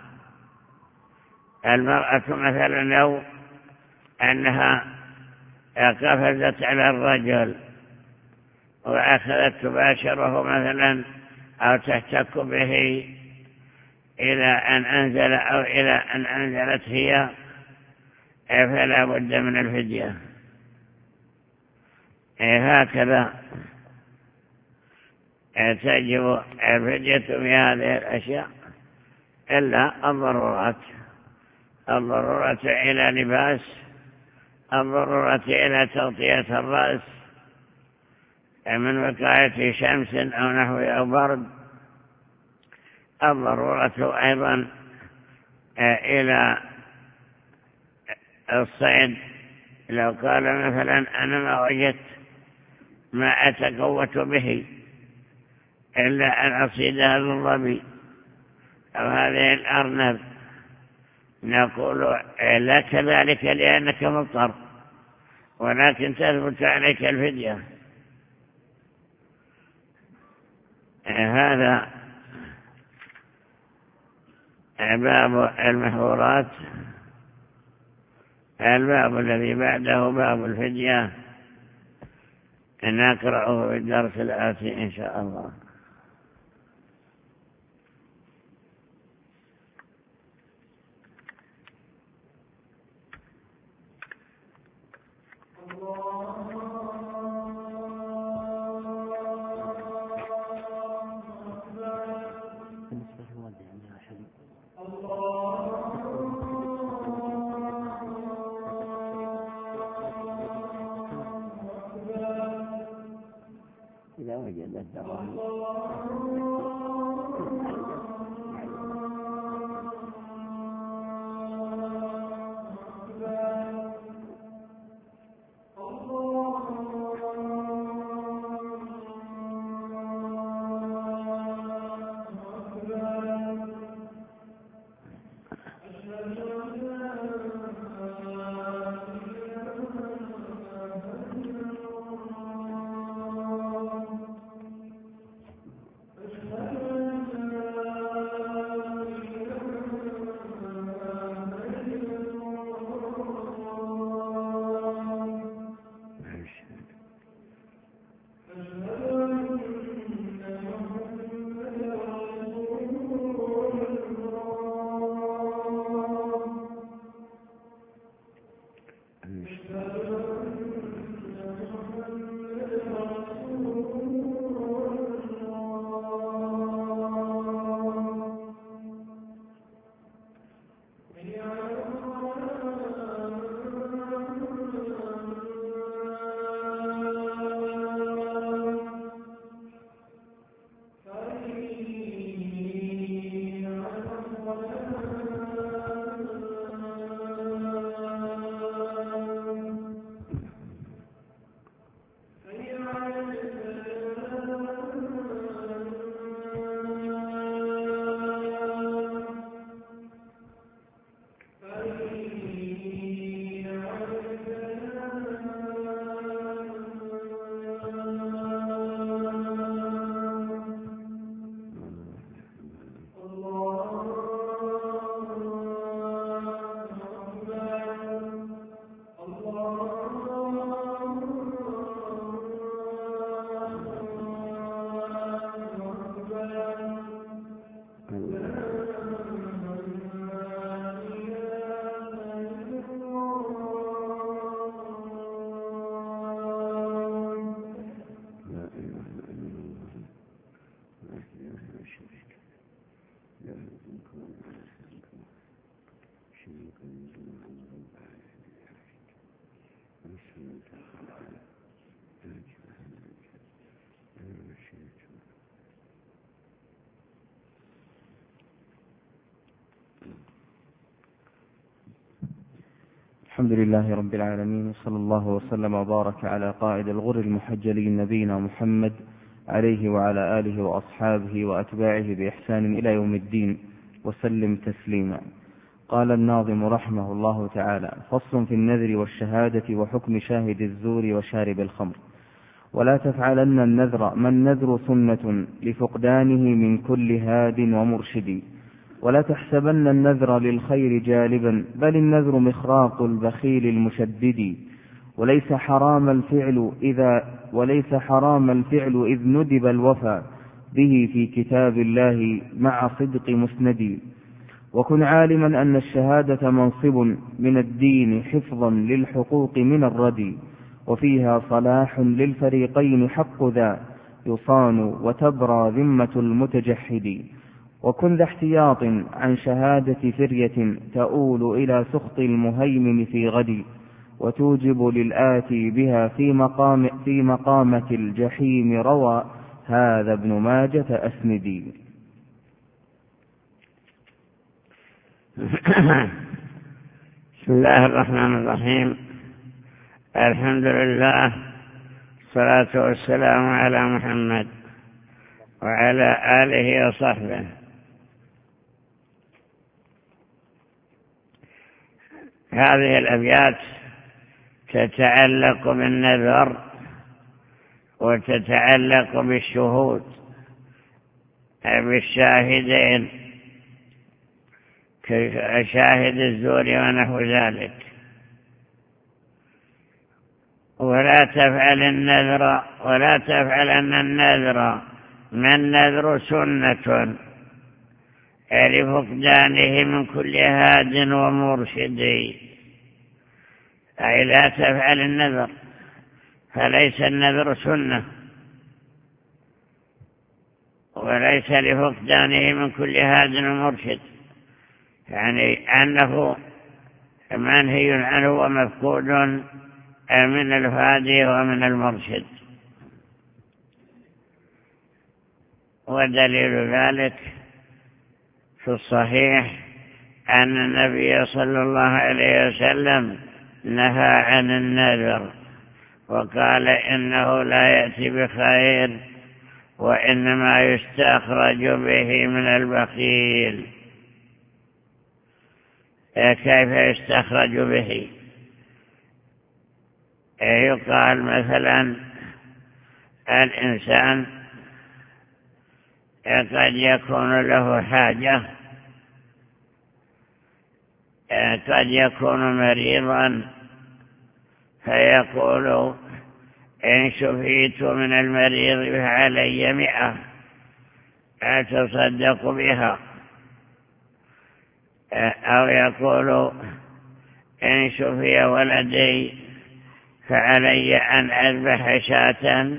المرأة مثلا لو أنها قفزت على الرجل وأخذت تباشره مثلا أو تحتك به إلى أن أنزل أو إلى أن أنزلت هي، فلا بد من الفدية. هكذا تجب الفدية في هذه الأشياء إلا الضرورة إلى لباس، الضرورة إلى تغطية الرأس من وقاية شمس أو نحو أو برد، الضرورة أيضا إلى الصيد. لو قال مثلا أنا ما وجدت ما أتقوت به إلا أن أصيد هذا الظبي أو هذه الأرنب، نقول لا كذلك لأنك مضطر، ولكن تثبت عليك الفدية. هذا باب المحظورات. الباب الذي بعده باب الفدية نقرأه في الدرس الآتي إن شاء الله. إذا وجد الدواء الحمد لله رب العالمين، صلى الله وسلم وبارك على قائد الغر المحجلين نبينا محمد عليه وعلى آله وأصحابه وأتباعه بإحسان إلى يوم الدين وسلم تسليما. قال الناظم رحمه الله تعالى: فصل في النذر والشهادة وحكم شاهد الزور وشارب الخمر. ولا تفعلن النذر، ما النذر سنة لفقدانه من كل هاد ومرشد. ولا تحسبن النذر للخير جالبا، بل النذر مخراق البخيل المشدد. وليس حرام الفعل إذ ندب الوفى به في كتاب الله مع صدق مسند. وكن عالما أن الشهادة منصب من الدين حفظا للحقوق من الردي، وفيها صلاح للفريقين حق ذا يصان وتبرى ذمة المتجحد. وكن ذا احتياط عن شهادة فرية تؤول إلى سخط المهيمن في غد، وتوجب للآتي بها في مقامة الجحيم. روى هذا ابن ماجة أسندي. بسم الله الرحمن الرحيم. الحمد لله، الصلاة والسلام على محمد وعلى آله وصحبه. هذه الأبيات تتعلق بالنذر وتتعلق بالشهود بالشاهدين كشاهد الزور ونحو ذلك. ولا تفعل أن النذر ما النذر سنة لفقدانه من كل هاد ومرشد، أي لا تفعل النذر، فليس النذر سنة وليس لفقدانه من كل هاد ومرشد، يعني أنه منهي عنه ومفقود من الهادي ومن المرشد. ودليل ذلك في الصحيح أن النبي صلى الله عليه وسلم نهى عن النذر وقال إنه لا يأتي بخير وإنما يستخرج به من البخيل. كيف يستخرج به؟ يقال مثلا الإنسان قد يكون له حاجة، قد يكون مريضا فيقول إن شفيت من المريض فعلي 100 أتصدق بها، أو يقول إن شفي ولدي فعلي أن أذبح شاة،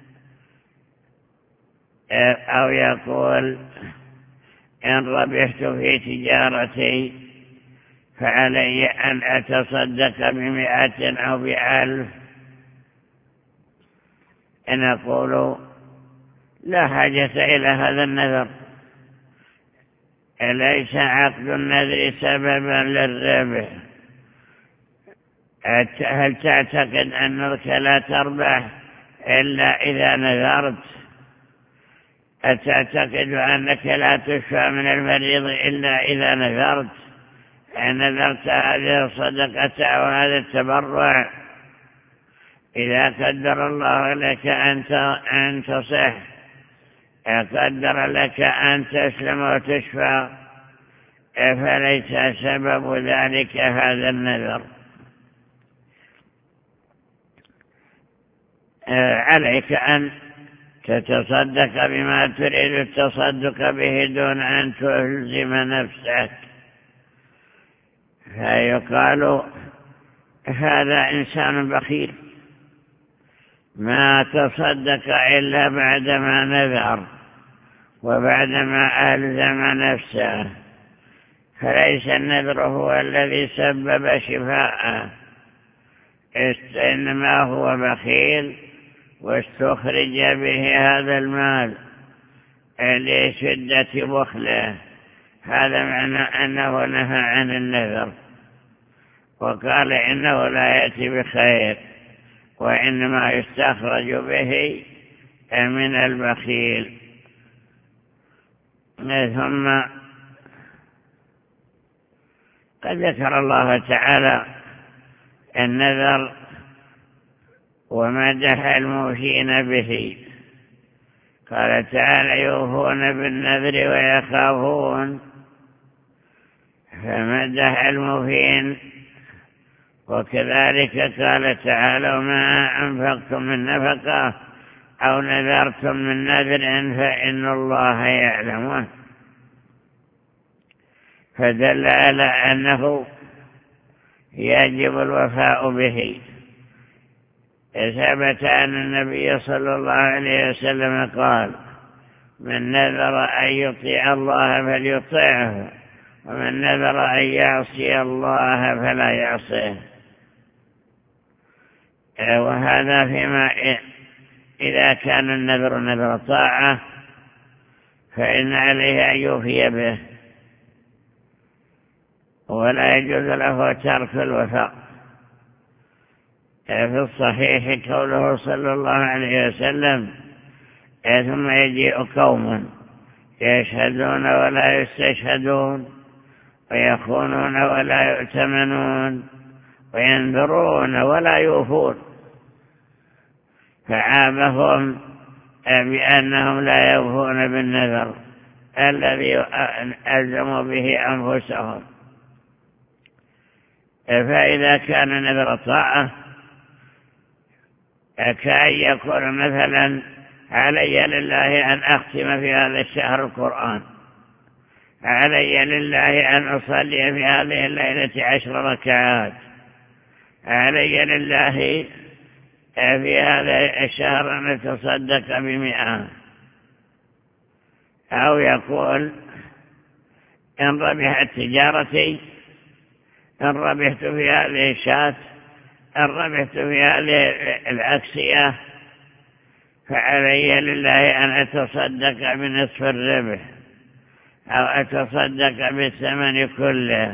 أو يقول إن ربحت في تجارتي فعلي أن أتصدق ب100 أو ب1000. نقول لا حاجة إلى هذا النذر، ليس عقد النذر سببا للربح. هل تعتقد أنك لا تربح إلا إذا نذرت؟ أتعتقد أنك لا تشفى من المريض إلا إذا نذرت؟ نذرت هذه الصدقة أو هذا التبرع، إذا قدر الله لك أن تصح، قدر لك أن تسلم وتشفى، فليس سبب ذلك هذا النذر. عليك أن تتصدق بما تريد التصدق به دون أن تلزم نفسك. فيقال هذا إنسان بخيل ما تصدق إلا بعدما نذر وبعدما ألزم نفسه، فليس النذر هو الذي سبب شفاءه، إنما هو بخيل واستخرج به هذا المال لشدة بخله. هذا معنى أنه نهى عن النذر وقال إنه لا يأتي بخير وإنما يستخرج به من البخيل. ثم قد ذكر الله تعالى النذر ومدح الموفين به، قال تعالى يوفون بالنذر ويخافون، فمدح الموفين. وكذلك قال تعالى وما أنفقتم من نفقة أو نذرتم من نذر فإن الله يعلمه، فدل على أنه يجب الوفاء به. ثبت أن النبي صلى الله عليه وسلم قال من نذر أن يطيع الله فليطيعه ومن نذر أن يعصي الله فلا يعصيه. وهذا فيما إذا كان النذر نذر طاعة فإن عليه أن يوفي به، ولا يجوز له ترك الوفاء. في الصحيح قوله صلى الله عليه وسلم: ثم يجيء قوم يشهدون ولا يستشهدون، ويخونون ولا يؤتمنون، وينذرون ولا يوفون، فعابهم بأنهم لا يوفون بالنذر الذي ألزموا به أنفسهم. فإذا كان نذر طاعة كأن يقول مثلا: علي لله أن أختم في هذا الشهر القرآن، علي لله أن أصلي في هذه الليلة 10 ركعات، علي لله في هذا الشهر أن أتصدق ب100. أو يقول: إن ربحت تجارتي، إن ربحت في هذه الشاة، إن ربحت في هذه الأكسية، فعلي لله أن أتصدق بنصف الربح، أو أتصدق بالثمن كله.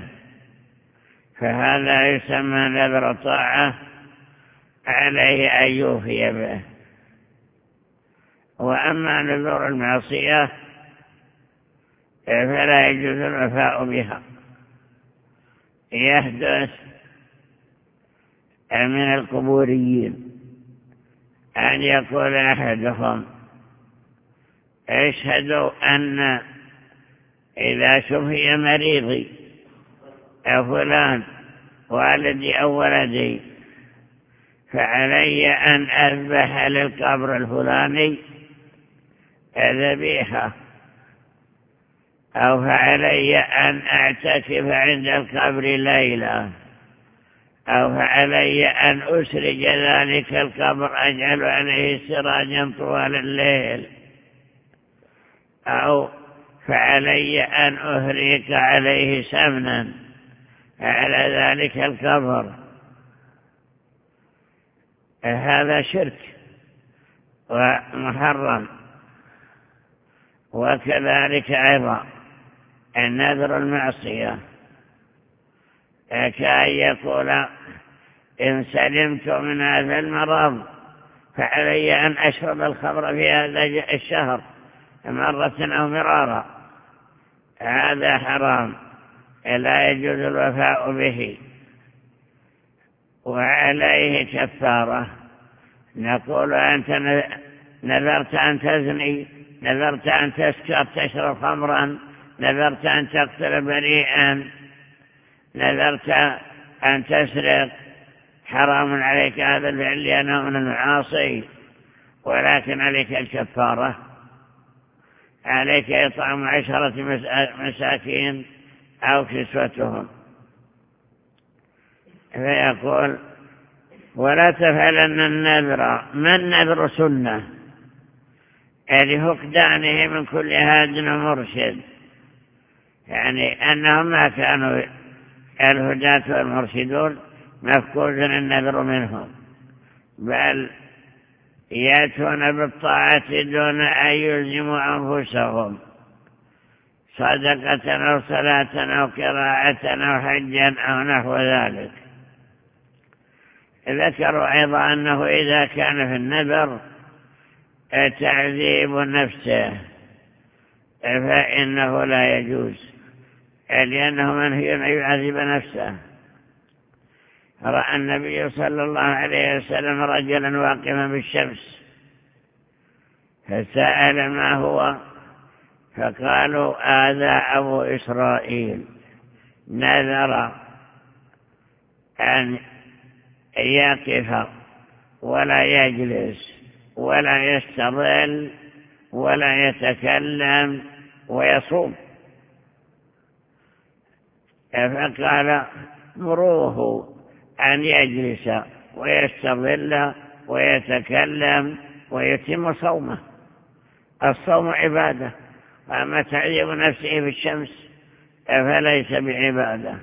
فهذا يسمى نذر طاعة، عليه أن يوفي به. وأما نذور المعصية فلا يجوز الوفاء بها. يحدث من القبوريين أن يقول أحدهم: اشهدوا أن إذا شفي مريضي أو فلان والدي أو ولدي فعلي أن أذبح للقبر الفلاني ذبيحة، أو فعلي أن أعتكف عند القبر ليلة، أو فعلي أن أسرج ذلك القبر أجعل عليه سراجا طوال الليل، أو فعلي أن أهريق عليه سمنا على ذلك القبر. هذا شرك ومحرم. وكذلك أيضا النذر المعصية، كأن يقول: إن سلمت من هذا المرض فعلي أن أشرب الخمر في هذا الشهر مرة أو مرارا. هذا حرام، لا يجوز الوفاء به، وعليه كفارة. نقول: أنت نذرت أن تزني، نذرت أن تسكر تشرب خمرا، نذرت أن تقتل بريئا، نذرت أن تسرق، حرام عليك هذا الفعل لأنه من المعاصي، ولكن عليك الكفارة، عليك إطعام 10 مساكين أو كسوتهم. فيقول: ولا تفعلن النذر. ما النذر؟ سنة لفقدانه من كل هاد ومرشد، يعني أنهم ما كانوا الهداة والمرشدون مفقود النذر منهم، بل يأتون بالطاعة دون أن يلزموا أنفسهم صدقة أو صلاة أو قراءة أو حجا أو نحو ذلك. ذكروا أيضا أنه إذا كان في النذر تعذيب نفسه فإنه لا يجوز، لأنه منهي أن يعذب نفسه. رأى النبي صلى الله عليه وسلم رجلا واقفا بالشمس فسأل: ما هو؟ فقالوا: هذا أبو إسرائيل نذر أن يقف ولا يجلس ولا يستظل ولا يتكلم ويصوم. فقال: مروه أن يجلس ويستظل ويتكلم ويتم صومه. الصوم عبادة، وأما تعذيب نفسه في الشمس فليس بعبادة.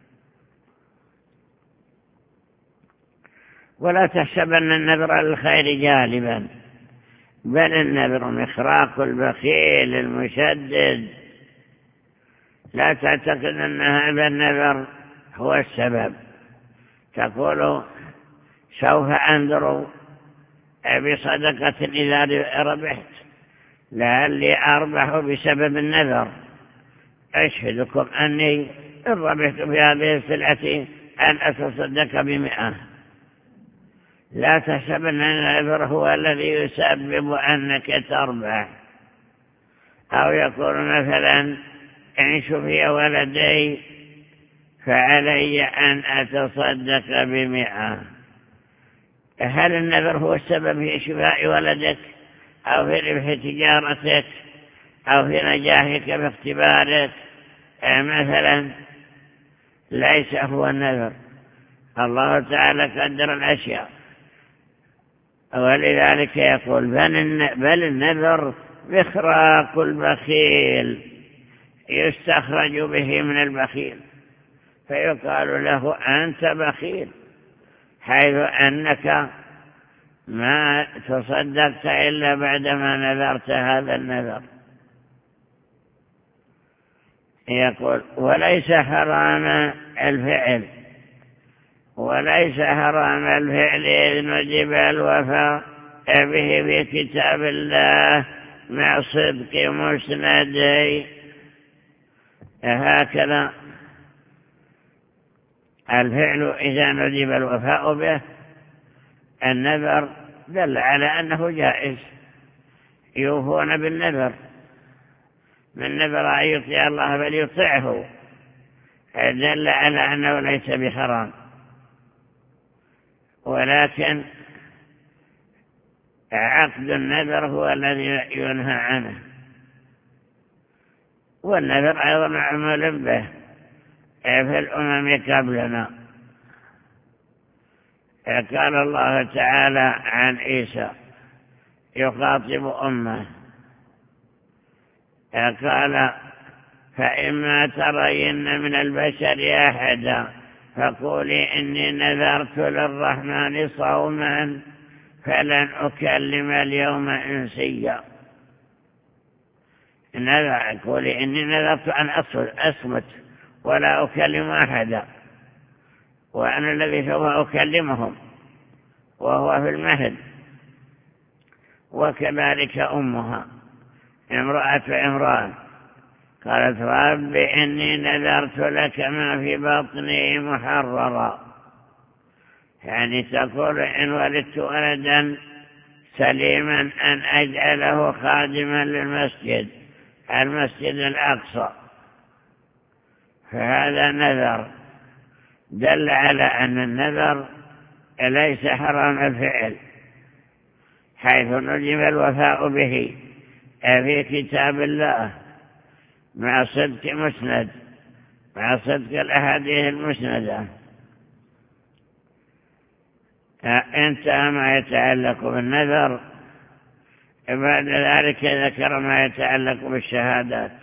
ولا تحسبن النذر للخير جالبا، بل النذر مخراق البخيل المشدد. لا تعتقد أن هذا النذر هو السبب. تقول: سوف أنذر بصدقة إذا ربحت، لعلي أربح بسبب النذر. أشهدكم أني إن ربحت بهذه السلعة أن أتصدق ب100. لا تحسب أن النذر هو الذي يسبب أنك تربح. أو يقول مثلا إن شفي ولدي فعلي أن أتصدق ب100. هل النذر هو السبب في شفاء ولدك أو في ربح تجارتك أو في نجاحك في اختبارك؟ مثلا ليس هو النذر. الله تعالى قدر الأشياء، ولذلك يقول بل النذر إخراق البخيل، يستخرج به من البخيل، فيقال له أنت بخيل، حيث أنك ما تصدقت إلا بعدما نذرت هذا النذر. يقول وليس حرام الفعل، وليس حرام الفعل إذ نجب الوفاء به في كتاب الله مع صدق مسندي. هكذا الفعل إذا نجب الوفاء به، النذر دل على أنه جائز، يوفون بالنذر، من نذر أن يطيع الله فليطيعه، دل على أنه ليس بحرام. ولكن عقد النذر هو الذي ينهى عنه، والنذر أيضا معمول به في الأمم قبلنا. قال الله تعالى عن عيسى يخاطب أمه، قال فإما ترين من البشر أحدا فقولي إني نذرت للرحمن صوما فلن أكلم اليوم إنسيا. قولي إني نذرت أن أصمت ولا أكلم أحدا، وأنا الذي سوف أكلمهم وهو في المهد. وكذلك أمها امرأة عمران قالت رب إني نذرت لك ما في بطني محررا، يعني تقول إن ولدت ولدا سليما أن أجعله خادما للمسجد، المسجد الأقصى. فهذا نذر دل على أن النذر ليس حرام الفعل، حيث نجب الوفاء به في كتاب الله مع صدق مسند، مع صدق الأحاديث المسندة. انتهى ما يتعلق بالنذر. بعد ذلك ذكر ما يتعلق بالشهادات.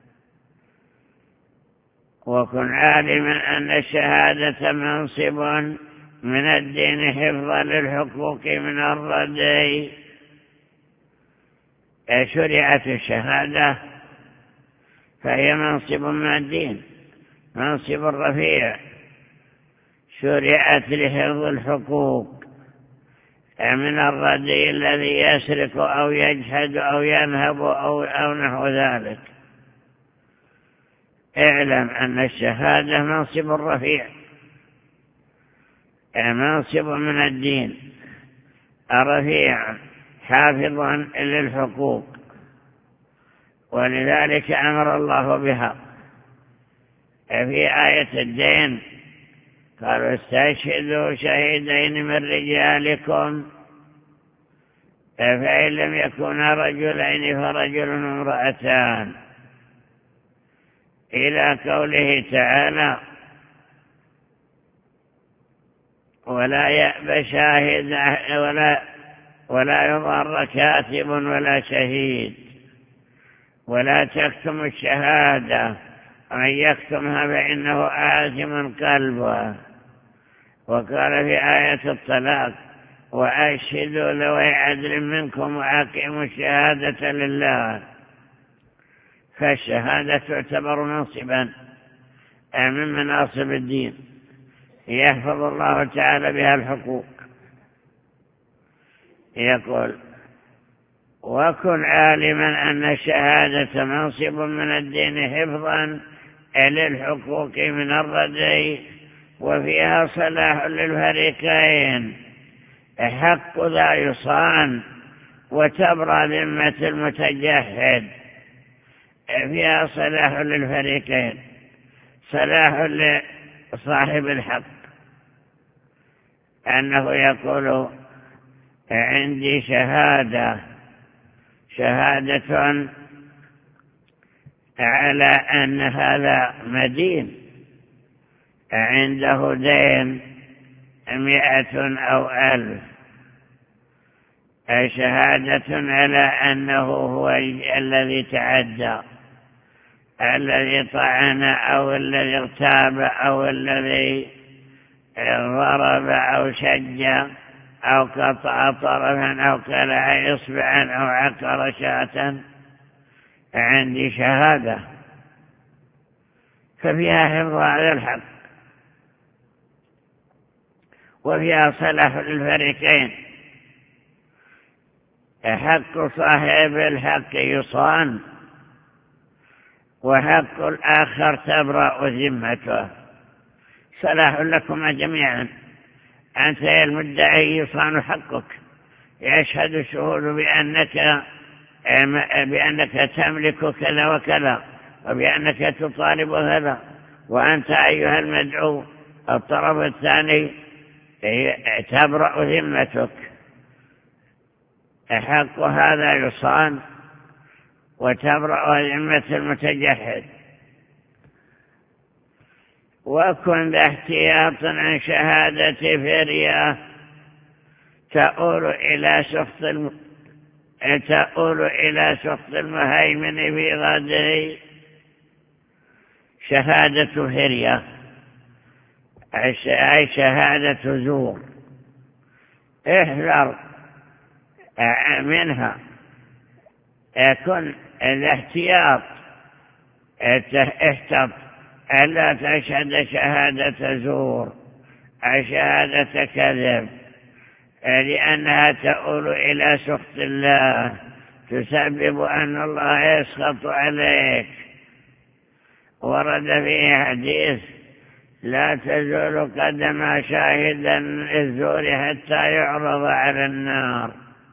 وكن عالما أن الشهادة منصب من الدين حفظا للحقوق من الردي. شرعت الشهادة فهي منصب من الدين، منصب رفيع، شرعت لحفظ الحقوق من الردي الذي يسرق أو يجحد أو ينهب أو نحو ذلك. اعلم أن الشهادة منصب رفيع، منصب من الدين رفيع حافظا للحقوق، ولذلك أمر الله بها في آية الدين. قالوا استشهدوا شهيدين من رجالكم فإن لم يكونا رجلين فرجل وامرأتان، إلى قوله تعالى ولا يأبى شاهد ولا يضر كاتب ولا شهيد ولا تكتم الشهادة، ومن يكتمها فإنه آثم قلبه. وقال في آية الطلاق وأشهدوا ذوي عدل منكم وأقيموا الشهادة لله. فالشهادة تعتبر منصبا من مناصب الدين يحفظ الله تعالى بها الحقوق. يقول: وكن عالما أن الشهادة منصب من الدين حفظا للحقوق من الردي، وفيها صلاح للفريقين، حق ذا يصان وتبرى ذمة المتجهد. فيها صلاح للفريقين، صلاح لصاحب الحق أنه يقول: عندي شهادة على أن هذا مدين، عنده دين 100 أو 1000، شهادة على أنه هو الذي تعدى، الذي طعن أو الذي اغتاب أو الذي ضرب أو شج أو قطع طرفا أو كلع إصبعا أو عقر شاة. عندي شهادة، ففيها حفظ على الحق، وفيها صلاح للفريقين، حق صاحب الحق يصان وحق الآخر تبرأ ذمته. صلاح لكما جميعا، أنت يا المدعي يصان حقك، يشهد الشهود بأنك تملك كذا وكذا، وبأنك تطالب هذا، وأنت أيها المدعو الطرف الثاني تبرأ ذمتك. حق هذا يصان وتبرأ ذمة المتجحد. وكن ذا احتياط عن شهادة فرية تؤول إلى سخط المهيمن في غده. شهادة فرية أي شهادة زور، احذر منها، يكون الاحتياط، احتط ألا تشهد شهادة زور أو شهادة كذب، لأنها تؤول إلى سخط الله، تسبب أن الله يسخط عليك. ورد فيه حديث: لا تزول قدم شاهد الزور حتى يعرض على النار.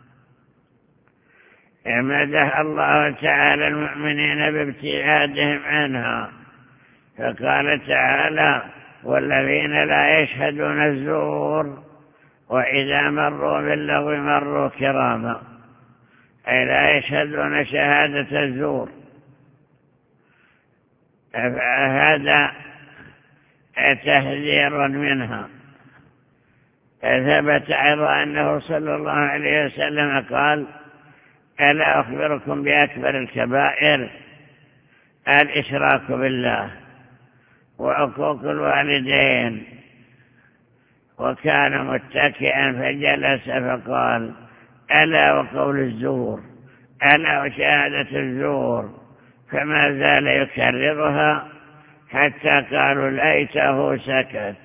مدح الله تعالى المؤمنين بابتعادهم عنها، فقال تعالى: والذين لا يشهدون الزور وإذا مروا باللغو مروا كراما، أي لا يشهدون شهادة الزور. فهذا تحذير منها. ثبت أيضا أنه صلى الله عليه وسلم قال: ألا أخبركم بأكبر الكبائر؟ الإشراك بالله وعقوق الوالدين. وكان متكئا فجلس فقال: ألا وقول الزور، ألا وشهادة الزور، فما زال يكررها حتى قالوا ليته سكت.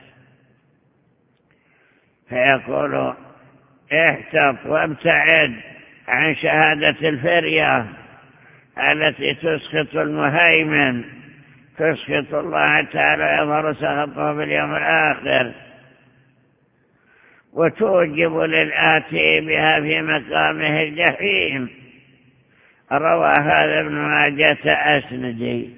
فيقول: احتط وابتعد عن شهادة الفرية التي تسخط المهيمن، تسخط الله تعالى يظهر سخطه باليوم الآخر، وتوجب للآتي بها في مقامه الجحيم. روى هذا ابن ماجه أسندي.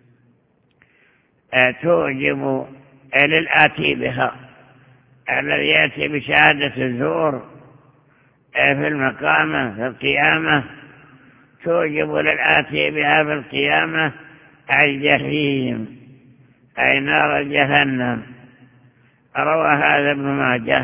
توجب للآتي بها، الذي يأتي بشهادة الزور في المقامة في القيامة، توجب للآتي بها في القيامة الجحيم، أي نار جهنم. روى هذا ابن ماجه.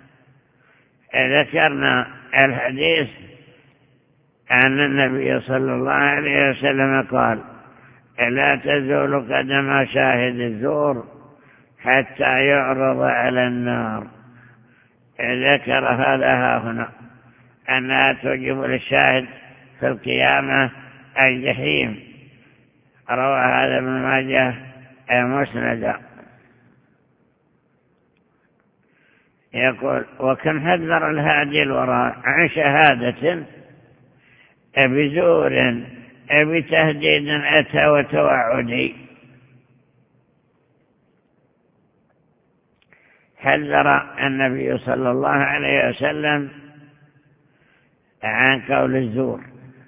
ذكرنا الحديث أن النبي صلى الله عليه وسلم قال: لا تزول قدم شاهد الزور حتى يعرض على النار. ذكر هذا هنا أنها توجب للشاهد في القيامة الجحيم. روى هذا ابن ماجه مسندا. يقول: وكم حذر الهادي الوراء عن شهادة بزور بتهديد أتى وتوعد. حذر النبي صلى الله عليه وسلم عن قول الزور،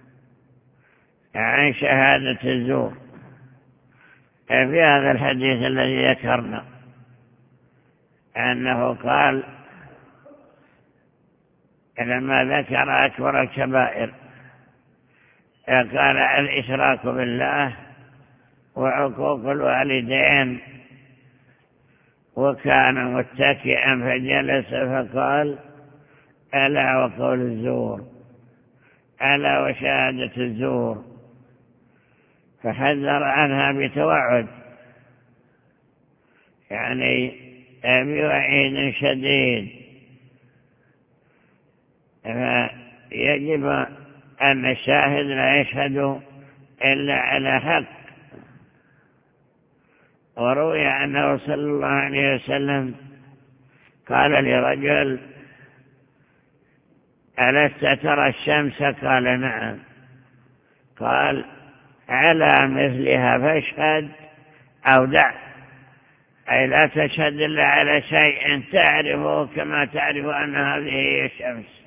عن شهادة الزور، في هذا الحديث الذي ذكرنا أنه قال لما ذكر أكبر الكبائر قال: الإشراك بالله وعقوق الوالدين. وكان متكئا فجلس فقال: ألا وقول الزور، ألا وشهادة الزور. فحذر عنها بتوعد، يعني بوعيد شديد. فيجب أن الشاهد لا يشهد إلا على حق. وروي أنه صلى الله عليه وسلم قال لرجل: ألست ترى الشمس؟ قال: نعم. قال: على مثلها فاشهد أو دع، أي لا تشهد إلا على شيء تعرفه كما تعرف أن هذه هي الشمس.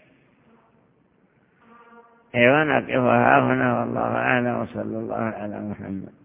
ونقفها هنا والله أعلم، وصلى الله على محمد.